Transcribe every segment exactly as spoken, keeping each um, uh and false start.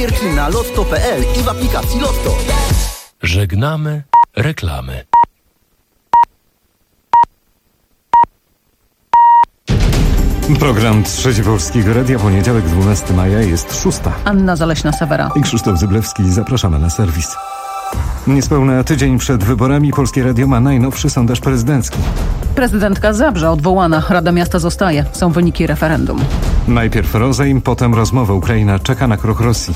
gierki na lotto kropka p l i w aplikacji Lotto. Żegnamy reklamy. Program Trzeci Polskiego Radia, poniedziałek dwunastego maja, jest szósta. Anna Zaleśna-Sawera I Krzysztof Zyblewski. Zapraszamy na serwis. Niespełna tydzień przed wyborami Polskie Radio ma najnowszy sondaż prezydencki. Prezydentka Zabrza odwołana, Rada Miasta zostaje. Są wyniki referendum. Najpierw rozejm, potem rozmowa. Ukraina czeka na krok Rosji.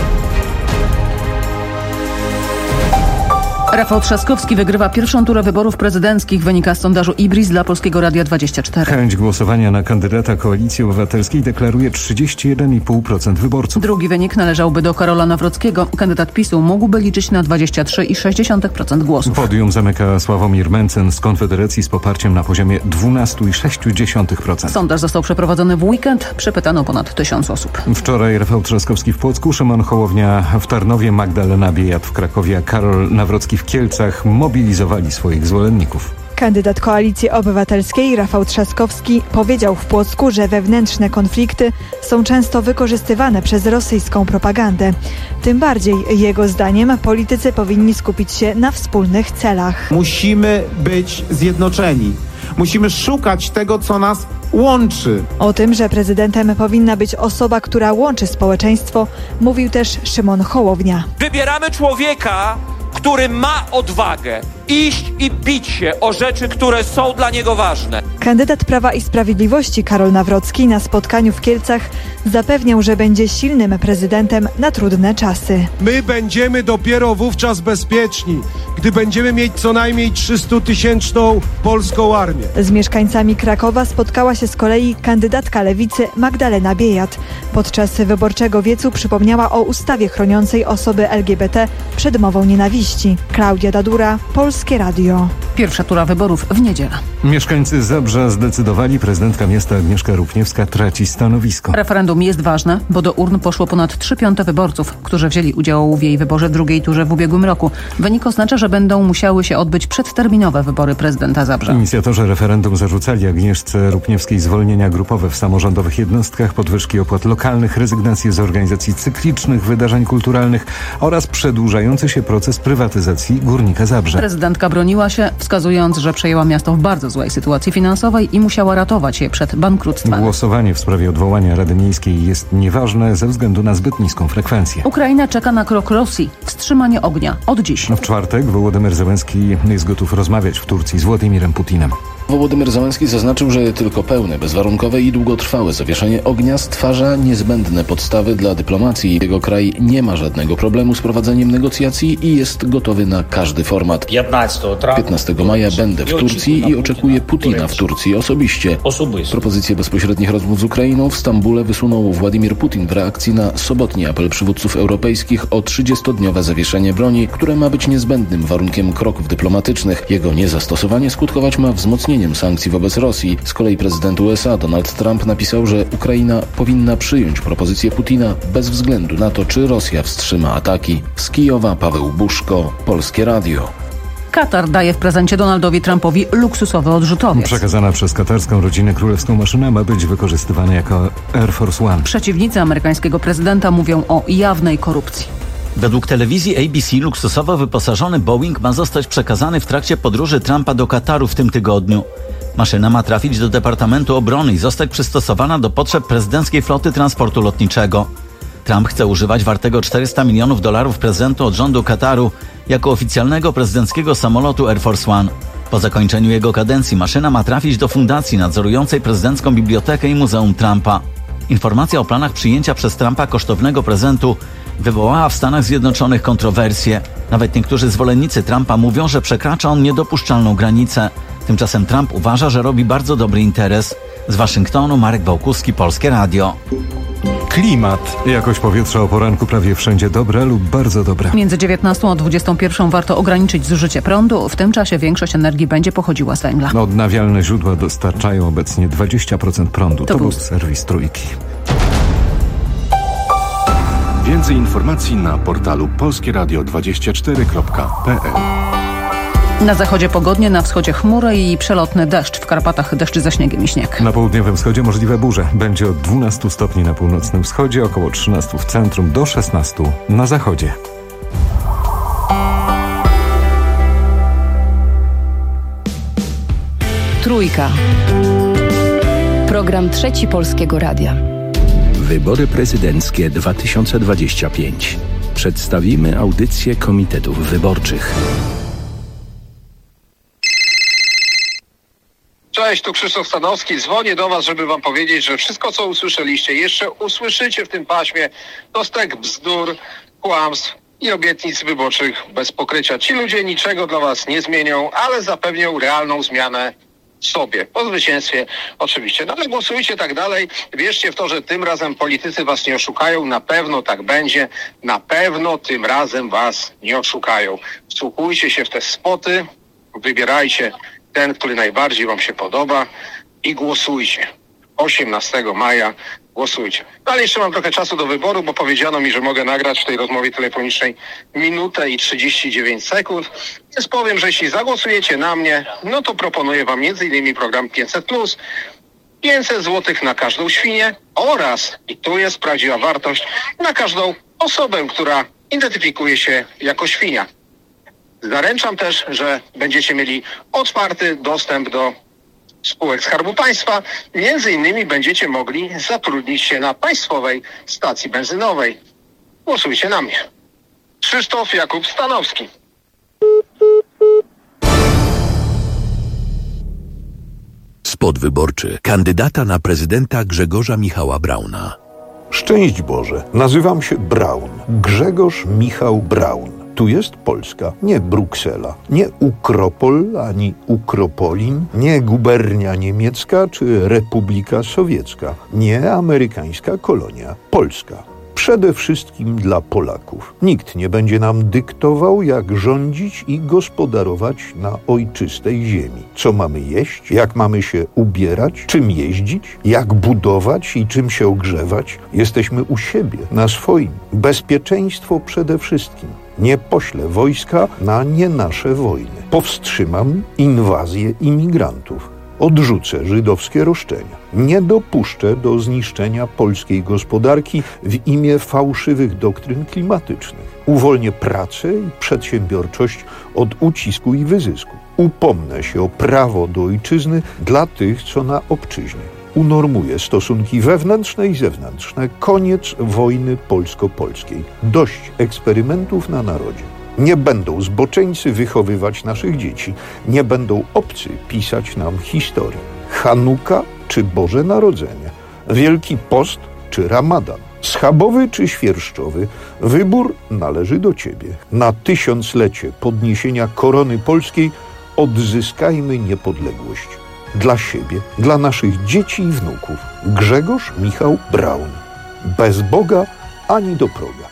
Rafał Trzaskowski wygrywa pierwszą turę wyborów prezydenckich, wynika z sondażu Ibris dla Polskiego Radia dwadzieścia cztery. Chęć głosowania na kandydata Koalicji Obywatelskiej deklaruje trzydzieści jeden i pół procent wyborców. Drugi wynik należałby do Karola Nawrockiego. Kandydat PiSu mógłby liczyć na dwadzieścia trzy i sześć dziesiątych procent głosów. Podium zamyka Sławomir Mencen z Konfederacji z poparciem na poziomie dwanaście i sześć dziesiątych procent. Sondaż został przeprowadzony w weekend. Przepytano ponad tysiąc osób. Wczoraj Rafał Trzaskowski w Płocku, Szymon Hołownia w Tarnowie, Magdalena Biejat w Krakowie, a Karol Nawrocki w Kielcach mobilizowali swoich zwolenników. Kandydat Koalicji Obywatelskiej Rafał Trzaskowski powiedział w Płocku, że wewnętrzne konflikty są często wykorzystywane przez rosyjską propagandę. Tym bardziej, jego zdaniem, politycy powinni skupić się na wspólnych celach. Musimy być zjednoczeni. Musimy szukać tego, co nas łączy. O tym, że prezydentem powinna być osoba, która łączy społeczeństwo, mówił też Szymon Hołownia. Wybieramy człowieka, który ma odwagę iść i bić się o rzeczy, które są dla niego ważne. Kandydat Prawa i Sprawiedliwości Karol Nawrocki na spotkaniu w Kielcach zapewniał, że będzie silnym prezydentem na trudne czasy. My będziemy dopiero wówczas bezpieczni, gdy będziemy mieć co najmniej trzystutysięczną polską armię. Z mieszkańcami Krakowa spotkała się z kolei kandydatka Lewicy Magdalena Biejat. Podczas wyborczego wiecu przypomniała o ustawie chroniącej osoby L G B T przed mową nienawiści. Klaudia Dadura, Polskie Radio. Pierwsza tura wyborów w niedzielę. Mieszkańcy Zabrza zdecydowali, prezydentka miasta Agnieszka Rupniewska traci stanowisko. Referendum jest ważne, bo do urn poszło ponad trzy piąte wyborców, którzy wzięli udział w jej wyborze w drugiej turze w ubiegłym roku. Wynik oznacza, że będą musiały się odbyć przedterminowe wybory prezydenta Zabrza. Inicjatorzy referendum zarzucali Agnieszce Rupniewskiej zwolnienia grupowe w samorządowych jednostkach, podwyżki opłat lokalnych, rezygnację z organizacji cyklicznych wydarzeń kulturalnych oraz przedłużający się proces prywatyzacji Górnika Zabrze. Prezydentka broniła się, wskazując, że przejęła miasto w bardzo złej sytuacji finansowej i musiała ratować je przed bankructwem. Głosowanie w sprawie odwołania Rady Miejskiej jest nieważne ze względu na zbyt niską frekwencję. Ukraina czeka na krok Rosji. Wstrzymanie ognia od dziś. W czwartek Wołodymyr Zełenski jest gotów rozmawiać w Turcji z Władimirem Putinem. Wołodymyr Zełenski zaznaczył, że tylko pełne, bezwarunkowe i długotrwałe zawieszenie ognia stwarza niezbędne podstawy dla dyplomacji. Jego kraj nie ma żadnego problemu z prowadzeniem negocjacji i jest gotowy na każdy format. piętnastego maja będę w Turcji i oczekuję Putina w Turcji osobiście. Propozycję bezpośrednich rozmów z Ukrainą w Stambule wysunął Władimir Putin w reakcji na sobotni apel przywódców europejskich o trzydziestodniowe zawieszenie broni, które ma być niezbędnym warunkiem kroków dyplomatycznych. Jego niezastosowanie skutkować ma wzmocnieniem sankcji wobec Rosji. Z kolei prezydent U S A Donald Trump napisał, że Ukraina powinna przyjąć propozycję Putina bez względu na to, czy Rosja wstrzyma ataki. Z Kijowa Paweł Buszko, Polskie Radio. Katar daje w prezencie Donaldowi Trumpowi luksusowy odrzutowiec. Przekazana przez katarską rodzinę królewską maszyna ma być wykorzystywana jako Air Force One. Przeciwnicy amerykańskiego prezydenta mówią o jawnej korupcji. Według telewizji A B C luksusowo wyposażony Boeing ma zostać przekazany w trakcie podróży Trumpa do Kataru w tym tygodniu. Maszyna ma trafić do Departamentu Obrony i zostać przystosowana do potrzeb prezydenckiej floty transportu lotniczego. Trump chce używać wartego czterysta milionów dolarów prezentu od rządu Kataru jako oficjalnego prezydenckiego samolotu Air Force One. Po zakończeniu jego kadencji maszyna ma trafić do fundacji nadzorującej prezydencką bibliotekę i Muzeum Trumpa. Informacja o planach przyjęcia przez Trumpa kosztownego prezentu wywołała w Stanach Zjednoczonych kontrowersje. Nawet niektórzy zwolennicy Trumpa mówią, że przekracza on niedopuszczalną granicę. Tymczasem Trump uważa, że robi bardzo dobry interes. Z Waszyngtonu Marek Wałkuski, Polskie Radio. Klimat. Jakość powietrza o poranku prawie wszędzie dobra lub bardzo dobra. Między dziewiętnastą a dwudziestą pierwszą warto ograniczyć zużycie prądu. W tym czasie większość energii będzie pochodziła z węgla. Odnawialne źródła dostarczają obecnie dwadzieścia procent prądu. To, to był serwis Trójki. Więcej informacji na portalu polskieradio dwadzieścia cztery kropka p l. Na zachodzie pogodnie, na wschodzie chmury i przelotny deszcz. W Karpatach deszcz ze śniegiem i śnieg. Na południowym wschodzie możliwe burze. Będzie od dwunastu stopni na północnym wschodzie, około trzynastu w centrum, do szesnastu na zachodzie. Trójka. Program Trzeci Polskiego Radia. Wybory prezydenckie dwa tysiące dwadzieścia pięć. Przedstawimy audycję komitetów wyborczych. Cześć, tu Krzysztof Stanowski. Dzwonię do Was, żeby Wam powiedzieć, że wszystko, co usłyszeliście, jeszcze usłyszycie w tym paśmie, to stek bzdur, kłamstw i obietnic wyborczych bez pokrycia. Ci ludzie niczego dla Was nie zmienią, ale zapewnią realną zmianę sobie. Po zwycięstwie oczywiście. No ale głosujcie tak dalej. Wierzcie w to, że tym razem politycy Was nie oszukają. Na pewno tak będzie. Na pewno tym razem Was nie oszukają. Wsłuchujcie się w te spoty. Wybierajcie ten, który najbardziej Wam się podoba i głosujcie. osiemnastego maja głosujcie. No ale jeszcze mam trochę czasu do wyboru, bo powiedziano mi, że mogę nagrać w tej rozmowie telefonicznej minutę i trzydzieści dziewięć sekund. Więc powiem, że jeśli zagłosujecie na mnie, no to proponuję Wam między innymi program pięćset plus, pięćset złotych na każdą świnię oraz, i tu jest prawdziwa wartość, na każdą osobę, która identyfikuje się jako świnia. Zaręczam też, że będziecie mieli otwarty dostęp do spółek Skarbu Państwa. Między innymi będziecie mogli zatrudnić się na państwowej stacji benzynowej. Głosujcie na mnie. Krzysztof Jakub Stanowski. Spot wyborczy kandydata na prezydenta Grzegorza Michała Brauna. Szczęść Boże, nazywam się Braun. Grzegorz Michał Braun. Tu jest Polska, nie Bruksela, nie Ukropol ani Ukropolin, nie gubernia niemiecka czy Republika Sowiecka, nie amerykańska kolonia. Polska. Przede wszystkim dla Polaków. Nikt nie będzie nam dyktował, jak rządzić i gospodarować na ojczystej ziemi. Co mamy jeść, jak mamy się ubierać, czym jeździć, jak budować i czym się ogrzewać. Jesteśmy u siebie, na swoim. Bezpieczeństwo przede wszystkim. Nie poślę wojska na nie nasze wojny. Powstrzymam inwazję imigrantów. Odrzucę żydowskie roszczenia. Nie dopuszczę do zniszczenia polskiej gospodarki w imię fałszywych doktryn klimatycznych. Uwolnię pracę i przedsiębiorczość od ucisku i wyzysku. Upomnę się o prawo do ojczyzny dla tych, co na obczyźnie. Unormuję stosunki wewnętrzne i zewnętrzne. Koniec wojny polsko-polskiej. Dość eksperymentów na narodzie. Nie będą zboczeńcy wychowywać naszych dzieci. Nie będą obcy pisać nam historii. Chanuka czy Boże Narodzenie. Wielki Post czy Ramadan. Schabowy czy świerszczowy. Wybór należy do Ciebie. Na tysiąclecie podniesienia korony polskiej odzyskajmy niepodległość. Dla siebie, dla naszych dzieci i wnuków. Grzegorz Michał Braun. Bez Boga ani do proga.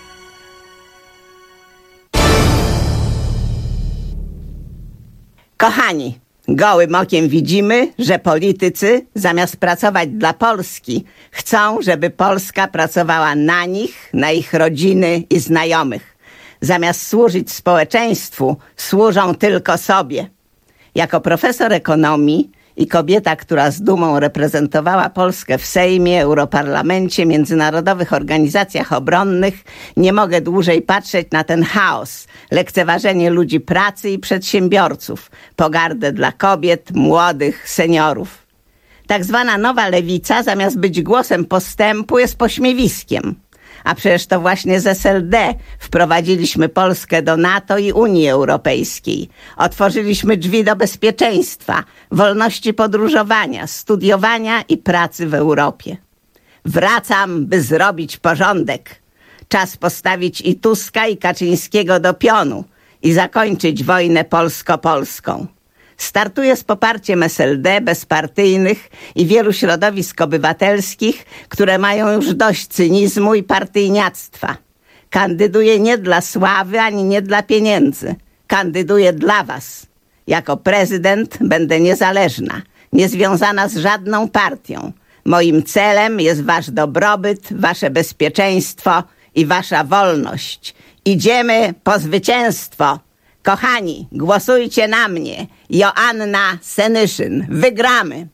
Kochani, gołym okiem widzimy, że politycy zamiast pracować dla Polski, chcą, żeby Polska pracowała na nich, na ich rodziny i znajomych. Zamiast służyć społeczeństwu, służą tylko sobie. Jako profesor ekonomii i kobieta, która z dumą reprezentowała Polskę w Sejmie, Europarlamencie, międzynarodowych organizacjach obronnych, nie mogę dłużej patrzeć na ten chaos, lekceważenie ludzi pracy i przedsiębiorców, pogardę dla kobiet, młodych, seniorów. Tak zwana nowa lewica, zamiast być głosem postępu, jest pośmiewiskiem. A przecież to właśnie z S L D wprowadziliśmy Polskę do NATO i Unii Europejskiej. Otworzyliśmy drzwi do bezpieczeństwa, wolności podróżowania, studiowania i pracy w Europie. Wracam, by zrobić porządek. Czas postawić i Tuska, i Kaczyńskiego do pionu i zakończyć wojnę polsko-polską. Startuję z poparciem S L D, bezpartyjnych i wielu środowisk obywatelskich, które mają już dość cynizmu i partyjniactwa. Kandyduję nie dla sławy, ani nie dla pieniędzy. Kandyduję dla was. Jako prezydent będę niezależna, niezwiązana z żadną partią. Moim celem jest wasz dobrobyt, wasze bezpieczeństwo i wasza wolność. Idziemy po zwycięstwo. Kochani, głosujcie na mnie. Joanna Senyszyn. Wygramy.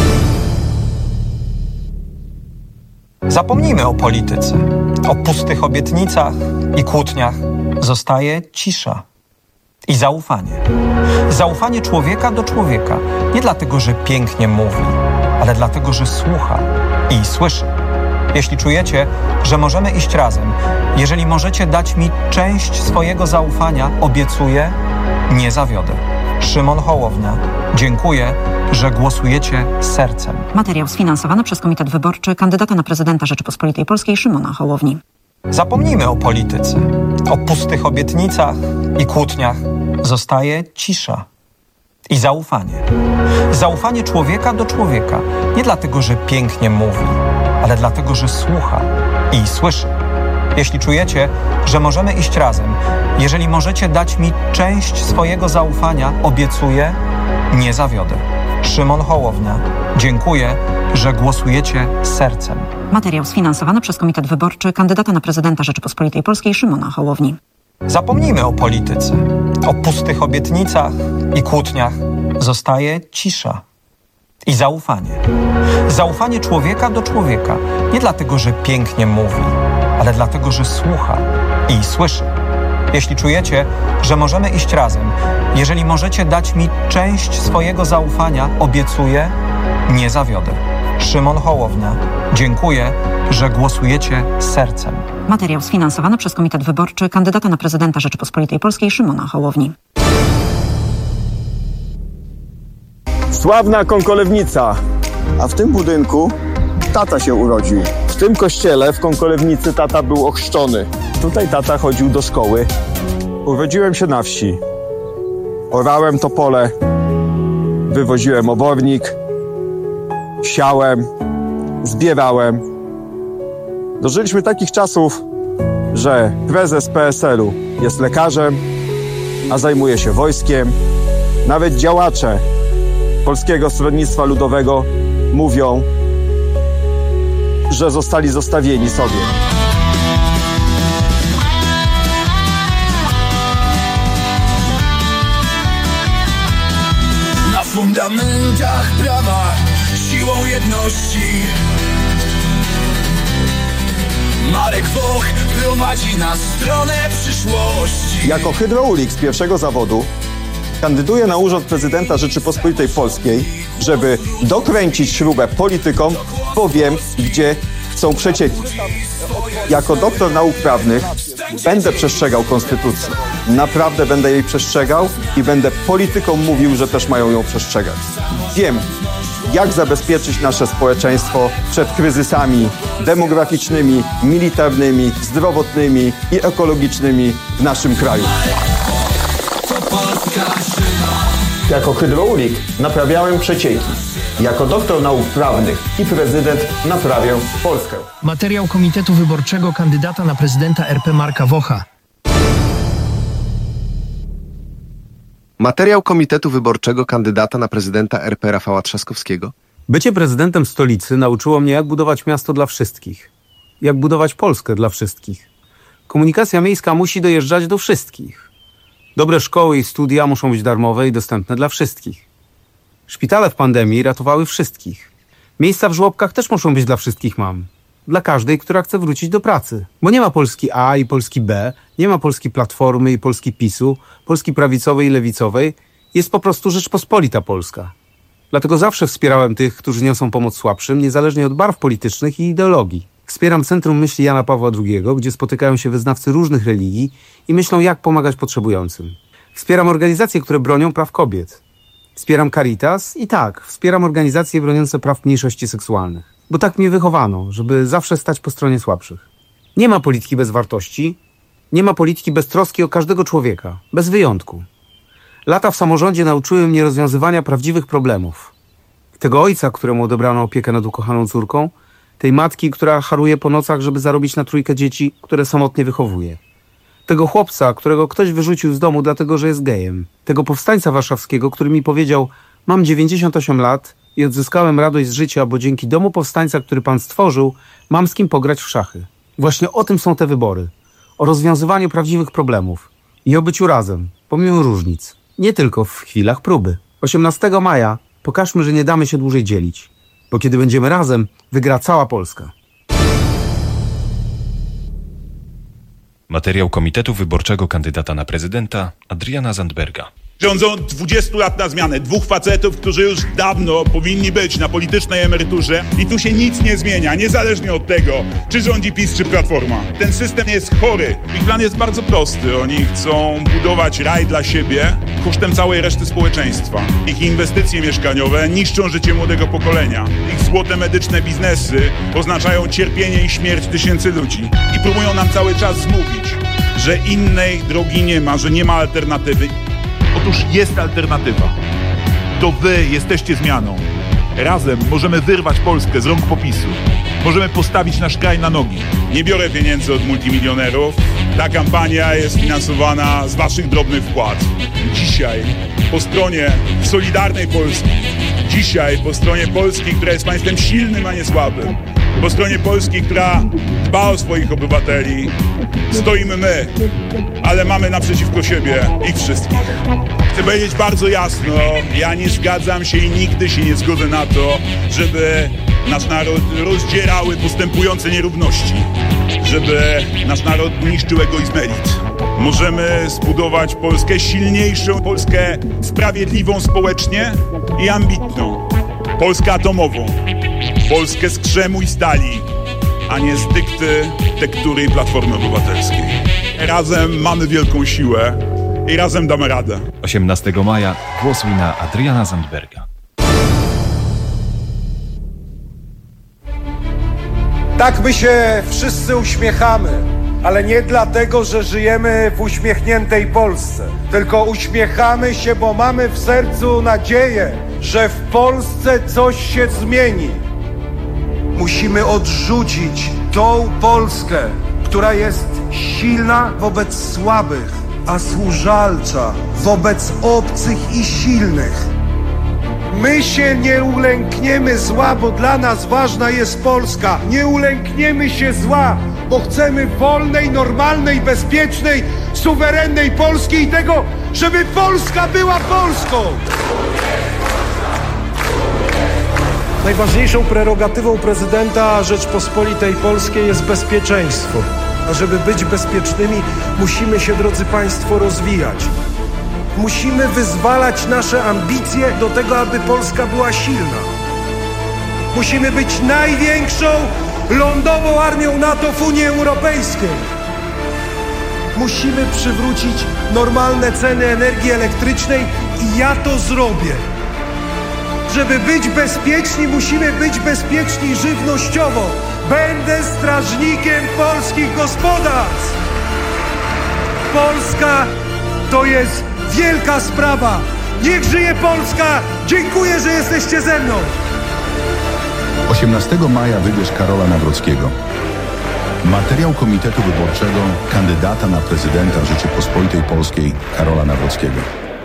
Zapomnijmy o polityce, o pustych obietnicach i kłótniach. Zostaje cisza i zaufanie. Zaufanie człowieka do człowieka. Nie dlatego, że pięknie mówi, ale dlatego, że słucha i słyszy. Jeśli czujecie, że możemy iść razem, jeżeli możecie dać mi część swojego zaufania, obiecuję, nie zawiodę. Szymon Hołownia. Dziękuję, że głosujecie sercem. Materiał sfinansowany przez Komitet Wyborczy kandydata na prezydenta Rzeczypospolitej Polskiej Szymona Hołowni. Zapomnijmy o polityce, o pustych obietnicach i kłótniach. Zostaje cisza i zaufanie. Zaufanie człowieka do człowieka. Nie dlatego, że pięknie mówi, ale dlatego, że słucha i słyszy. Jeśli czujecie, że możemy iść razem, jeżeli możecie dać mi część swojego zaufania, obiecuję, nie zawiodę. Szymon Hołownia. Dziękuję, że głosujecie sercem. Materiał sfinansowany przez Komitet Wyborczy kandydata na prezydenta Rzeczypospolitej Polskiej Szymona Hołowni. Zapomnijmy o polityce, o pustych obietnicach i kłótniach. Zostaje cisza i zaufanie. Zaufanie człowieka do człowieka. Nie dlatego, że pięknie mówi, ale dlatego, że słucha i słyszy. Jeśli czujecie, że możemy iść razem, jeżeli możecie dać mi część swojego zaufania, obiecuję, nie zawiodę. Szymon Hołownia. Dziękuję, że głosujecie sercem. Materiał sfinansowany przez Komitet Wyborczy kandydata na prezydenta Rzeczypospolitej Polskiej Szymona Hołowni. Sławna Kąkolewnica. A w tym budynku tata się urodził. W tym kościele w Kąkolewnicy tata był ochrzczony. Tutaj tata chodził do szkoły. Urodziłem się na wsi. Orałem to pole, wywoziłem obornik, siałem, zbierałem. Dożyliśmy takich czasów, że prezes P S L u jest lekarzem, a zajmuje się wojskiem. Nawet działacze Polskiego Stronnictwa Ludowego mówią, że zostali zostawieni sobie. Na fundamentach prawa, siłą jedności Marek Woch prowadzi na stronę przyszłości. Jako hydraulik z pierwszego zawodu kandyduję na urząd prezydenta Rzeczypospolitej Polskiej, żeby dokręcić śrubę politykom, bo wiem, gdzie są przecieki. Jako doktor nauk prawnych będę przestrzegał konstytucji. Naprawdę będę jej przestrzegał i będę politykom mówił, że też mają ją przestrzegać. Wiem, jak zabezpieczyć nasze społeczeństwo przed kryzysami demograficznymi, militarnymi, zdrowotnymi i ekologicznymi w naszym kraju. Jako hydraulik naprawiałem przecieki. Jako doktor nauk prawnych i prezydent naprawię Polskę. Materiał Komitetu Wyborczego kandydata na prezydenta R P Marka Wocha. Materiał Komitetu Wyborczego kandydata na prezydenta R P Rafała Trzaskowskiego. Bycie prezydentem stolicy nauczyło mnie, jak budować miasto dla wszystkich. Jak budować Polskę dla wszystkich. Komunikacja miejska musi dojeżdżać do wszystkich. Dobre szkoły i studia muszą być darmowe i dostępne dla wszystkich. Szpitale w pandemii ratowały wszystkich. Miejsca w żłobkach też muszą być dla wszystkich mam. Dla każdej, która chce wrócić do pracy. Bo nie ma Polski A i Polski B, nie ma Polski Platformy i Polski PiSu, Polski prawicowej i lewicowej. Jest po prostu Rzeczpospolita Polska. Dlatego zawsze wspierałem tych, którzy niosą pomoc słabszym, niezależnie od barw politycznych i ideologii. Wspieram Centrum Myśli Jana Pawła drugiego, gdzie spotykają się wyznawcy różnych religii i myślą, jak pomagać potrzebującym. Wspieram organizacje, które bronią praw kobiet. Wspieram Caritas i tak, wspieram organizacje broniące praw mniejszości seksualnych. Bo tak mnie wychowano, żeby zawsze stać po stronie słabszych. Nie ma polityki bez wartości, nie ma polityki bez troski o każdego człowieka, bez wyjątku. Lata w samorządzie nauczyły mnie rozwiązywania prawdziwych problemów. Tego ojca, któremu odebrano opiekę nad ukochaną córką, tej matki, która haruje po nocach, żeby zarobić na trójkę dzieci, które samotnie wychowuje. Tego chłopca, którego ktoś wyrzucił z domu dlatego, że jest gejem. Tego powstańca warszawskiego, który mi powiedział: mam dziewięćdziesiąt osiem lat i odzyskałem radość z życia, bo dzięki domu powstańca, który pan stworzył, mam z kim pograć w szachy. Właśnie o tym są te wybory. O rozwiązywaniu prawdziwych problemów i o byciu razem. pomimo różnic. Nie tylko w chwilach próby. osiemnastego maja pokażmy, że nie damy się dłużej dzielić. Bo kiedy będziemy razem, wygra cała Polska. Materiał Komitetu Wyborczego kandydata na prezydenta Adriana Zandberga. Rządzą dwudziestu lat na zmianę. Dwóch facetów, którzy już dawno powinni być na politycznej emeryturze i tu się nic nie zmienia, niezależnie od tego, czy rządzi PiS, czy Platforma. Ten system jest chory. Ich plan jest bardzo prosty. Oni chcą budować raj dla siebie kosztem całej reszty społeczeństwa. Ich inwestycje mieszkaniowe niszczą życie młodego pokolenia. Ich złote medyczne biznesy oznaczają cierpienie i śmierć tysięcy ludzi. I próbują nam cały czas zmówić, że innej drogi nie ma, że nie ma alternatywy. Otóż jest alternatywa. To wy jesteście zmianą. Razem możemy wyrwać Polskę z rąk PO-PiSu. Możemy postawić nasz kraj na nogi. Nie biorę pieniędzy od multimilionerów. Ta kampania jest finansowana z waszych drobnych wpłat. Dzisiaj po stronie Solidarnej Polski, dzisiaj po stronie Polski, która jest państwem silnym, a nie słabym, po stronie Polski, która dba o swoich obywateli, stoimy my, ale mamy naprzeciwko siebie ich wszystkich. Chcę powiedzieć bardzo jasno, ja nie zgadzam się i nigdy się nie zgodzę na to, żeby nasz naród rozdzierały postępujące nierówności, żeby nasz naród niszczył egoizm elit. Możemy zbudować Polskę silniejszą, Polskę sprawiedliwą społecznie i ambitną. Polskę atomową, Polskę z krzemu i stali, a nie z dykty tektury i Platformy Obywatelskiej. Razem mamy wielką siłę i razem damy radę. osiemnastego maja głosuj na Adriana Zandberga. Tak my się wszyscy uśmiechamy, ale nie dlatego, że żyjemy w uśmiechniętej Polsce, tylko uśmiechamy się, bo mamy w sercu nadzieję, że w Polsce coś się zmieni. Musimy odrzucić tą Polskę, która jest silna wobec słabych, a służalcza wobec obcych i silnych. My się nie ulękniemy zła, bo dla nas ważna jest Polska. Nie ulękniemy się zła, bo chcemy wolnej, normalnej, bezpiecznej, suwerennej Polski i tego, żeby Polska była Polską. Najważniejszą prerogatywą prezydenta Rzeczpospolitej Polskiej jest bezpieczeństwo. A żeby być bezpiecznymi, musimy się, drodzy Państwo, rozwijać. Musimy wyzwalać nasze ambicje do tego, aby Polska była silna. Musimy być największą lądową armią NATO w Unii Europejskiej. Musimy przywrócić normalne ceny energii elektrycznej i ja to zrobię. Żeby być bezpieczni, musimy być bezpieczni żywnościowo. Będę strażnikiem polskich gospodarstw. Polska to jest wielka sprawa. Niech żyje Polska! Dziękuję, że jesteście ze mną. osiemnastego maja wybierz Karola Nawrockiego. Materiał Komitetu Wyborczego kandydata na prezydenta Rzeczypospolitej Polskiej Karola Nawrockiego.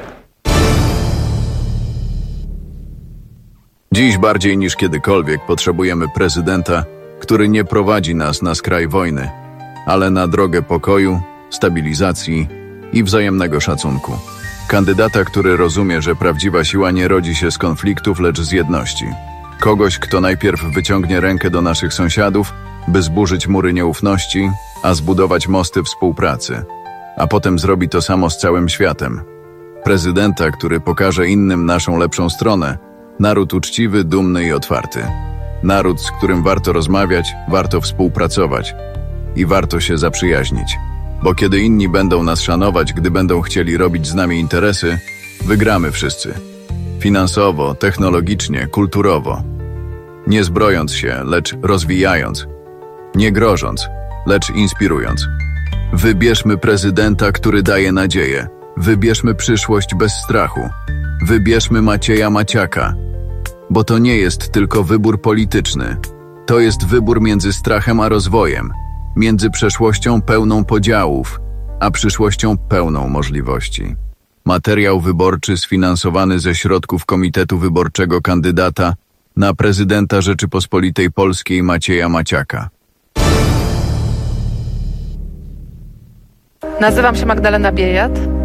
Dziś bardziej niż kiedykolwiek potrzebujemy prezydenta, który nie prowadzi nas na skraj wojny, ale na drogę pokoju, stabilizacji i wzajemnego szacunku. Kandydata, który rozumie, że prawdziwa siła nie rodzi się z konfliktów, lecz z jedności. Kogoś, kto najpierw wyciągnie rękę do naszych sąsiadów, by zburzyć mury nieufności, a zbudować mosty współpracy, a potem zrobi to samo z całym światem. Prezydenta, który pokaże innym naszą lepszą stronę, naród uczciwy, dumny i otwarty. Naród, z którym warto rozmawiać, warto współpracować i warto się zaprzyjaźnić. Bo kiedy inni będą nas szanować, gdy będą chcieli robić z nami interesy, wygramy wszyscy. Finansowo, technologicznie, kulturowo. Nie zbrojąc się, lecz rozwijając. Nie grożąc, lecz inspirując. Wybierzmy prezydenta, który daje nadzieję. Wybierzmy przyszłość bez strachu. Wybierzmy Macieja Maciaka. Bo to nie jest tylko wybór polityczny. To jest wybór między strachem a rozwojem. Między przeszłością pełną podziałów, a przyszłością pełną możliwości. Materiał wyborczy sfinansowany ze środków Komitetu Wyborczego kandydata na prezydenta Rzeczypospolitej Polskiej Macieja Maciaka. Nazywam się Magdalena Biejat.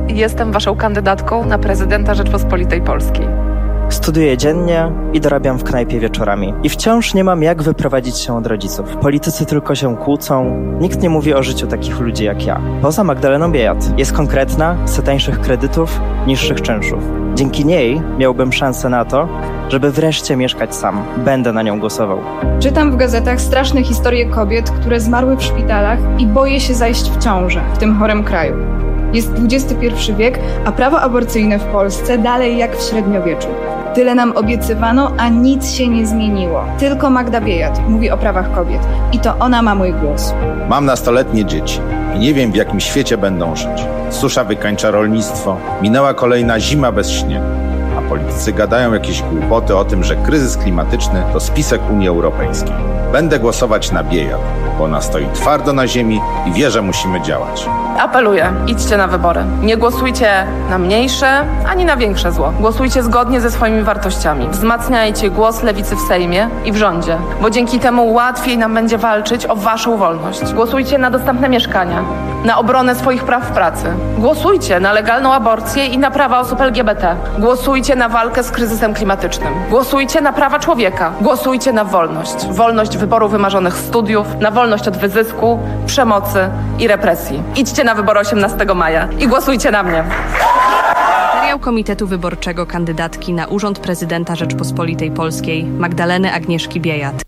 jestem waszą kandydatką na prezydenta Rzeczpospolitej Polskiej. Studiuję dziennie i dorabiam w knajpie wieczorami. I wciąż nie mam jak wyprowadzić się od rodziców. Politycy tylko się kłócą. Nikt nie mówi o życiu takich ludzi jak ja. Poza Magdaleną Biejat. Jest konkretna, chce tańszych kredytów, niższych czynszów. Dzięki niej miałbym szansę na to, żeby wreszcie mieszkać sam. Będę na nią głosował. Czytam w gazetach straszne historie kobiet, które zmarły w szpitalach i boję się zajść w ciążę w tym chorym kraju. Jest dwudziesty pierwszy wiek, a prawo aborcyjne w Polsce dalej jak w średniowieczu. Tyle nam obiecywano, a nic się nie zmieniło. Tylko Magda Biejat mówi o prawach kobiet. I to ona ma mój głos. Mam nastoletnie dzieci i nie wiem, w jakim świecie będą żyć. Susza wykańcza rolnictwo, minęła kolejna zima bez śniegu. A politycy gadają jakieś głupoty o tym, że kryzys klimatyczny to spisek Unii Europejskiej. Będę głosować na Biejat, bo ona stoi twardo na ziemi i wie, że musimy działać. Apeluję, idźcie na wybory. Nie głosujcie na mniejsze, ani na większe zło. Głosujcie zgodnie ze swoimi wartościami. Wzmacniajcie głos lewicy w Sejmie i w rządzie, bo dzięki temu łatwiej nam będzie walczyć o waszą wolność. Głosujcie na dostępne mieszkania, na obronę swoich praw w pracy. Głosujcie na legalną aborcję i na prawa osób L G B T. Głosujcie na walkę z kryzysem klimatycznym. Głosujcie na prawa człowieka. Głosujcie na wolność. Wolność wyboru wymarzonych studiów, na wolność od wyzysku, przemocy i represji. Idźcie na wybory osiemnastego maja i głosujcie na mnie. Materiał Komitetu Wyborczego kandydatki na urząd prezydenta Rzeczpospolitej Polskiej Magdaleny Agnieszki Biejat.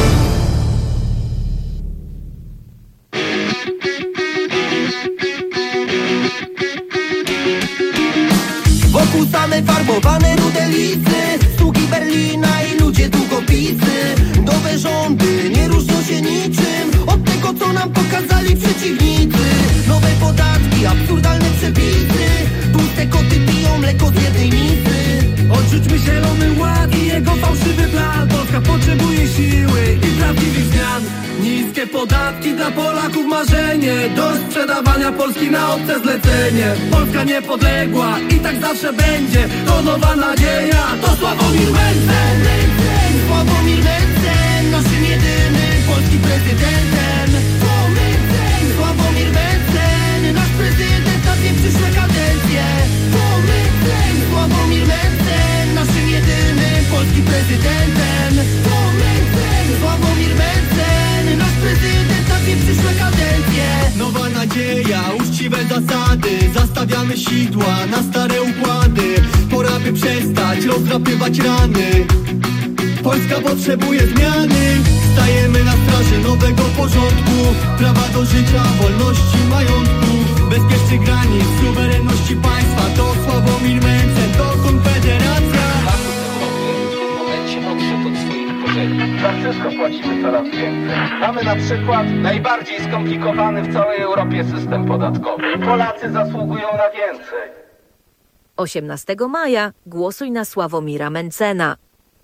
Wokół same farbowane rudelicy, sługi Berlina i ludzie długopisy. Nowe rządy nie różnią się niczym od tego, co nam pokazali przeciwnicy. Nowe podatki, absurdalne przepisy, tłuste koty piją mleko z jednej misy. Odrzućmy zielony ład i jego fałszywy plan. Polska potrzebuje siły i prawdziwych zmian. Niskie podatki dla Polaków marzenie, dość sprzedawania Polski na obce zlecenie. Polska niepodległa i tak zawsze będzie, to nowa nadzieja, to Sławomir Mencen. Sławomir Mencen, naszym jedynym polskim prezydentem. To Mencen, Sławomir Mencen, nasz prezydent na dwie przyszłe kadencje. To Mencen, Sławomir Mencen, naszym jedynym polskim prezydentem. To Mencen, Sławomir Mencen, nasz prezydent na dwie przyszłe kadencje. Nowa nadzieja, uczciwe zasady, zastawiamy sidła na stare układy. Pora by przestać rozdrapywać rany. Polska potrzebuje zmiany. Stajemy na straży nowego porządku, prawa do życia, wolności, majątku, bezpiecznych granic, suwerenności państwa. To Sławomir Mencen, to Konfederacja. W momencie odszedł od swoich korzeni. Za wszystko płacimy coraz więcej. Mamy na przykład najbardziej skomplikowany w całej Europie system podatkowy. Polacy zasługują na więcej. osiemnastego maja głosuj na Sławomira Mencena.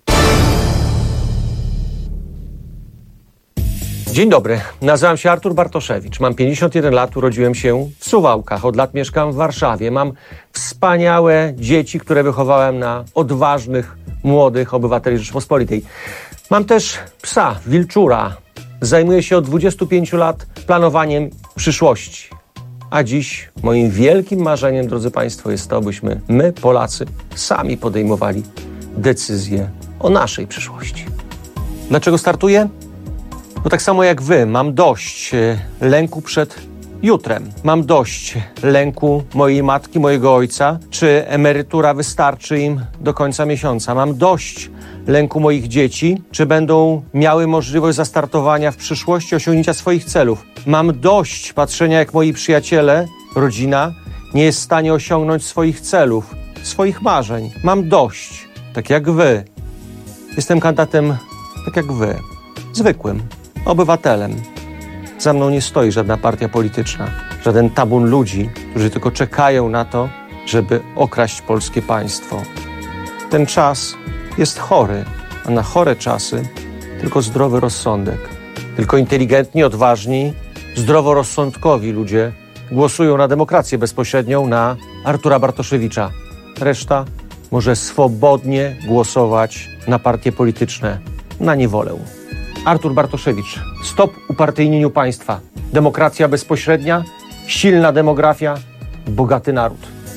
Dzień dobry, nazywam się Artur Bartoszewicz, mam pięćdziesiąt jeden lat, urodziłem się w Suwałkach, od lat mieszkam w Warszawie, mam wspaniałe dzieci, które wychowałem na odważnych, młodych obywateli Rzeczypospolitej. Mam też psa, wilczura, zajmuję się od dwudziestu pięciu lat planowaniem przyszłości. A dziś moim wielkim marzeniem, drodzy Państwo, jest to, byśmy my, Polacy, sami podejmowali decyzje o naszej przyszłości. Dlaczego startuję? No tak samo jak wy, mam dość lęku przed jutrem. Mam dość lęku mojej matki, mojego ojca, czy emerytura wystarczy im do końca miesiąca. Mam dość lęku moich dzieci, czy będą miały możliwość zastartowania w przyszłości, osiągnięcia swoich celów. Mam dość patrzenia, jak moi przyjaciele, rodzina nie jest w stanie osiągnąć swoich celów, swoich marzeń. Mam dość, tak jak wy. Jestem kandydatem, tak jak wy, zwykłym obywatelem. Za mną nie stoi żadna partia polityczna, żaden tabun ludzi, którzy tylko czekają na to, żeby okraść polskie państwo. Ten czas jest chory, a na chore czasy tylko zdrowy rozsądek. Tylko inteligentni, odważni, zdroworozsądkowi ludzie głosują na demokrację bezpośrednią, na Artura Bartoszewicza. Reszta może swobodnie głosować na partie polityczne, na niewolę. Artur Bartoszewicz. Stop upartyjnieniu państwa. Demokracja bezpośrednia, silna demografia, bogaty naród.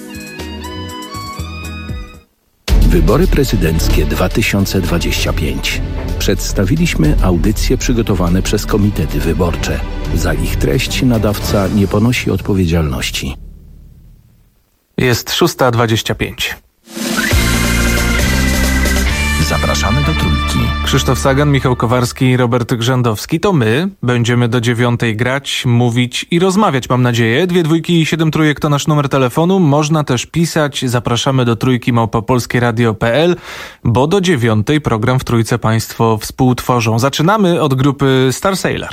Wybory prezydenckie dwa tysiące dwadzieścia pięć. Przedstawiliśmy audycje przygotowane przez komitety wyborcze. Za ich treść nadawca nie ponosi odpowiedzialności. Jest szósta dwadzieścia pięć. Zapraszamy do Trójki. Krzysztof Sagan, Michał Kowarski i Robert Grzędowski. To my będziemy do dziewiątej grać, mówić i rozmawiać, mam nadzieję. Dwie dwójki i siedem trójek to nasz numer telefonu. Można też pisać. Zapraszamy do trójki małpa polskie radio kropka p l, bo do dziewiątej program w Trójce Państwo współtworzą. Zaczynamy od grupy Star Sailor.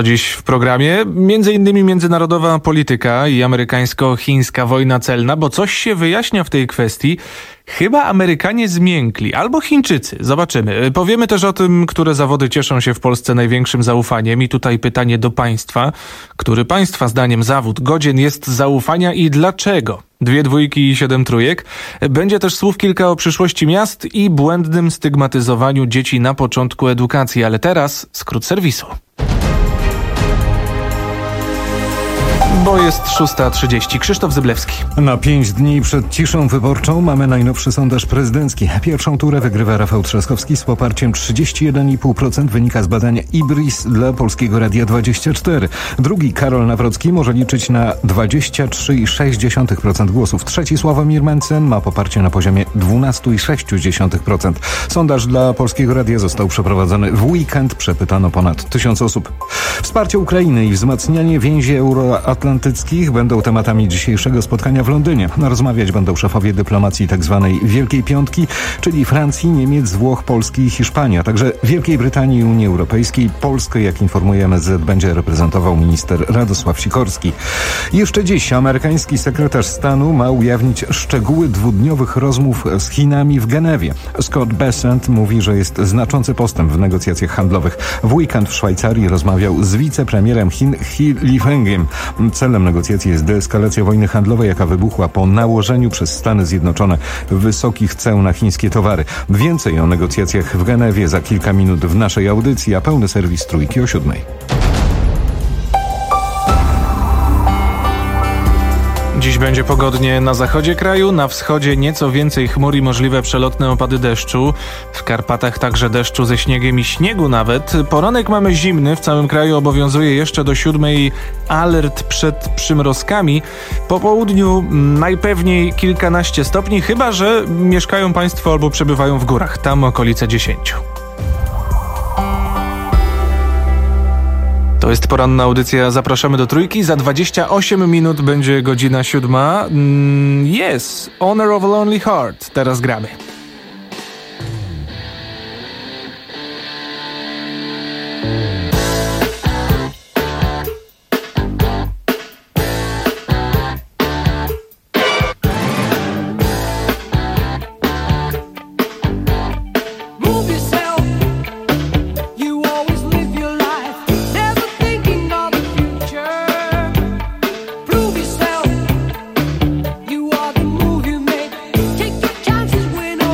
co dziś w programie? Między innymi międzynarodowa polityka i amerykańsko-chińska wojna celna, bo coś się wyjaśnia w tej kwestii. Chyba Amerykanie zmiękli, albo Chińczycy. Zobaczymy. Powiemy też o tym, które zawody cieszą się w Polsce największym zaufaniem. I tutaj pytanie do państwa. Który państwa zdaniem zawód godzien jest zaufania i dlaczego? Dwie dwójki i siedem trójek. Będzie też słów kilka o przyszłości miast i błędnym stygmatyzowaniu dzieci na początku edukacji. Ale teraz skrót serwisu. Bo jest szósta trzydzieści. Krzysztof Zyblewski. Na pięć dni przed ciszą wyborczą mamy najnowszy sondaż prezydencki. Pierwszą turę wygrywa Rafał Trzaskowski z poparciem trzydzieści jeden i pół procent. Wynika z badania Ibris dla Polskiego Radia dwadzieścia cztery. Drugi Karol Nawrocki może liczyć na dwadzieścia trzy i sześć dziesiątych procent głosów. Trzeci Sławomir Mencen ma poparcie na poziomie dwanaście i sześć dziesiątych procent. Sondaż dla Polskiego Radia został przeprowadzony w weekend. Przepytano ponad tysiąc osób. Wsparcie Ukrainy i wzmacnianie więzi euroatlantyckich będą tematami dzisiejszego spotkania w Londynie. Rozmawiać będą szefowie dyplomacji tzw. Wielkiej Piątki, czyli Francji, Niemiec, Włoch, Polski i Hiszpanii, a także Wielkiej Brytanii i Unii Europejskiej. Polskę, jak informuje M S Z, będzie reprezentował minister Radosław Sikorski. Jeszcze dziś amerykański sekretarz stanu ma ujawnić szczegóły dwudniowych rozmów z Chinami w Genewie. Scott Bessent mówi, że jest znaczący postęp w negocjacjach handlowych. W weekend w Szwajcarii rozmawiał z wicepremierem Chin He Lifengiem. Celem negocjacji jest deeskalacja wojny handlowej, jaka wybuchła po nałożeniu przez Stany Zjednoczone wysokich ceł na chińskie towary. Więcej o negocjacjach w Genewie za kilka minut w naszej audycji, a pełny serwis Trójki o siódmej. Dziś będzie pogodnie na zachodzie kraju, na wschodzie nieco więcej chmur i możliwe przelotne opady deszczu. W Karpatach także deszczu ze śniegiem i śniegu nawet. Poranek mamy zimny, w całym kraju obowiązuje jeszcze do siódmej alert przed przymrozkami. Po południu najpewniej kilkanaście stopni, chyba że mieszkają państwo albo przebywają w górach, tam okolice dziesięciu. To jest poranna audycja. Zapraszamy do Trójki. Za dwadzieścia osiem minut będzie godzina siódma. Mm, yes, Honor of a Lonely Heart. Teraz gramy. Prove yourself. You are the move you make. Take your chances, win.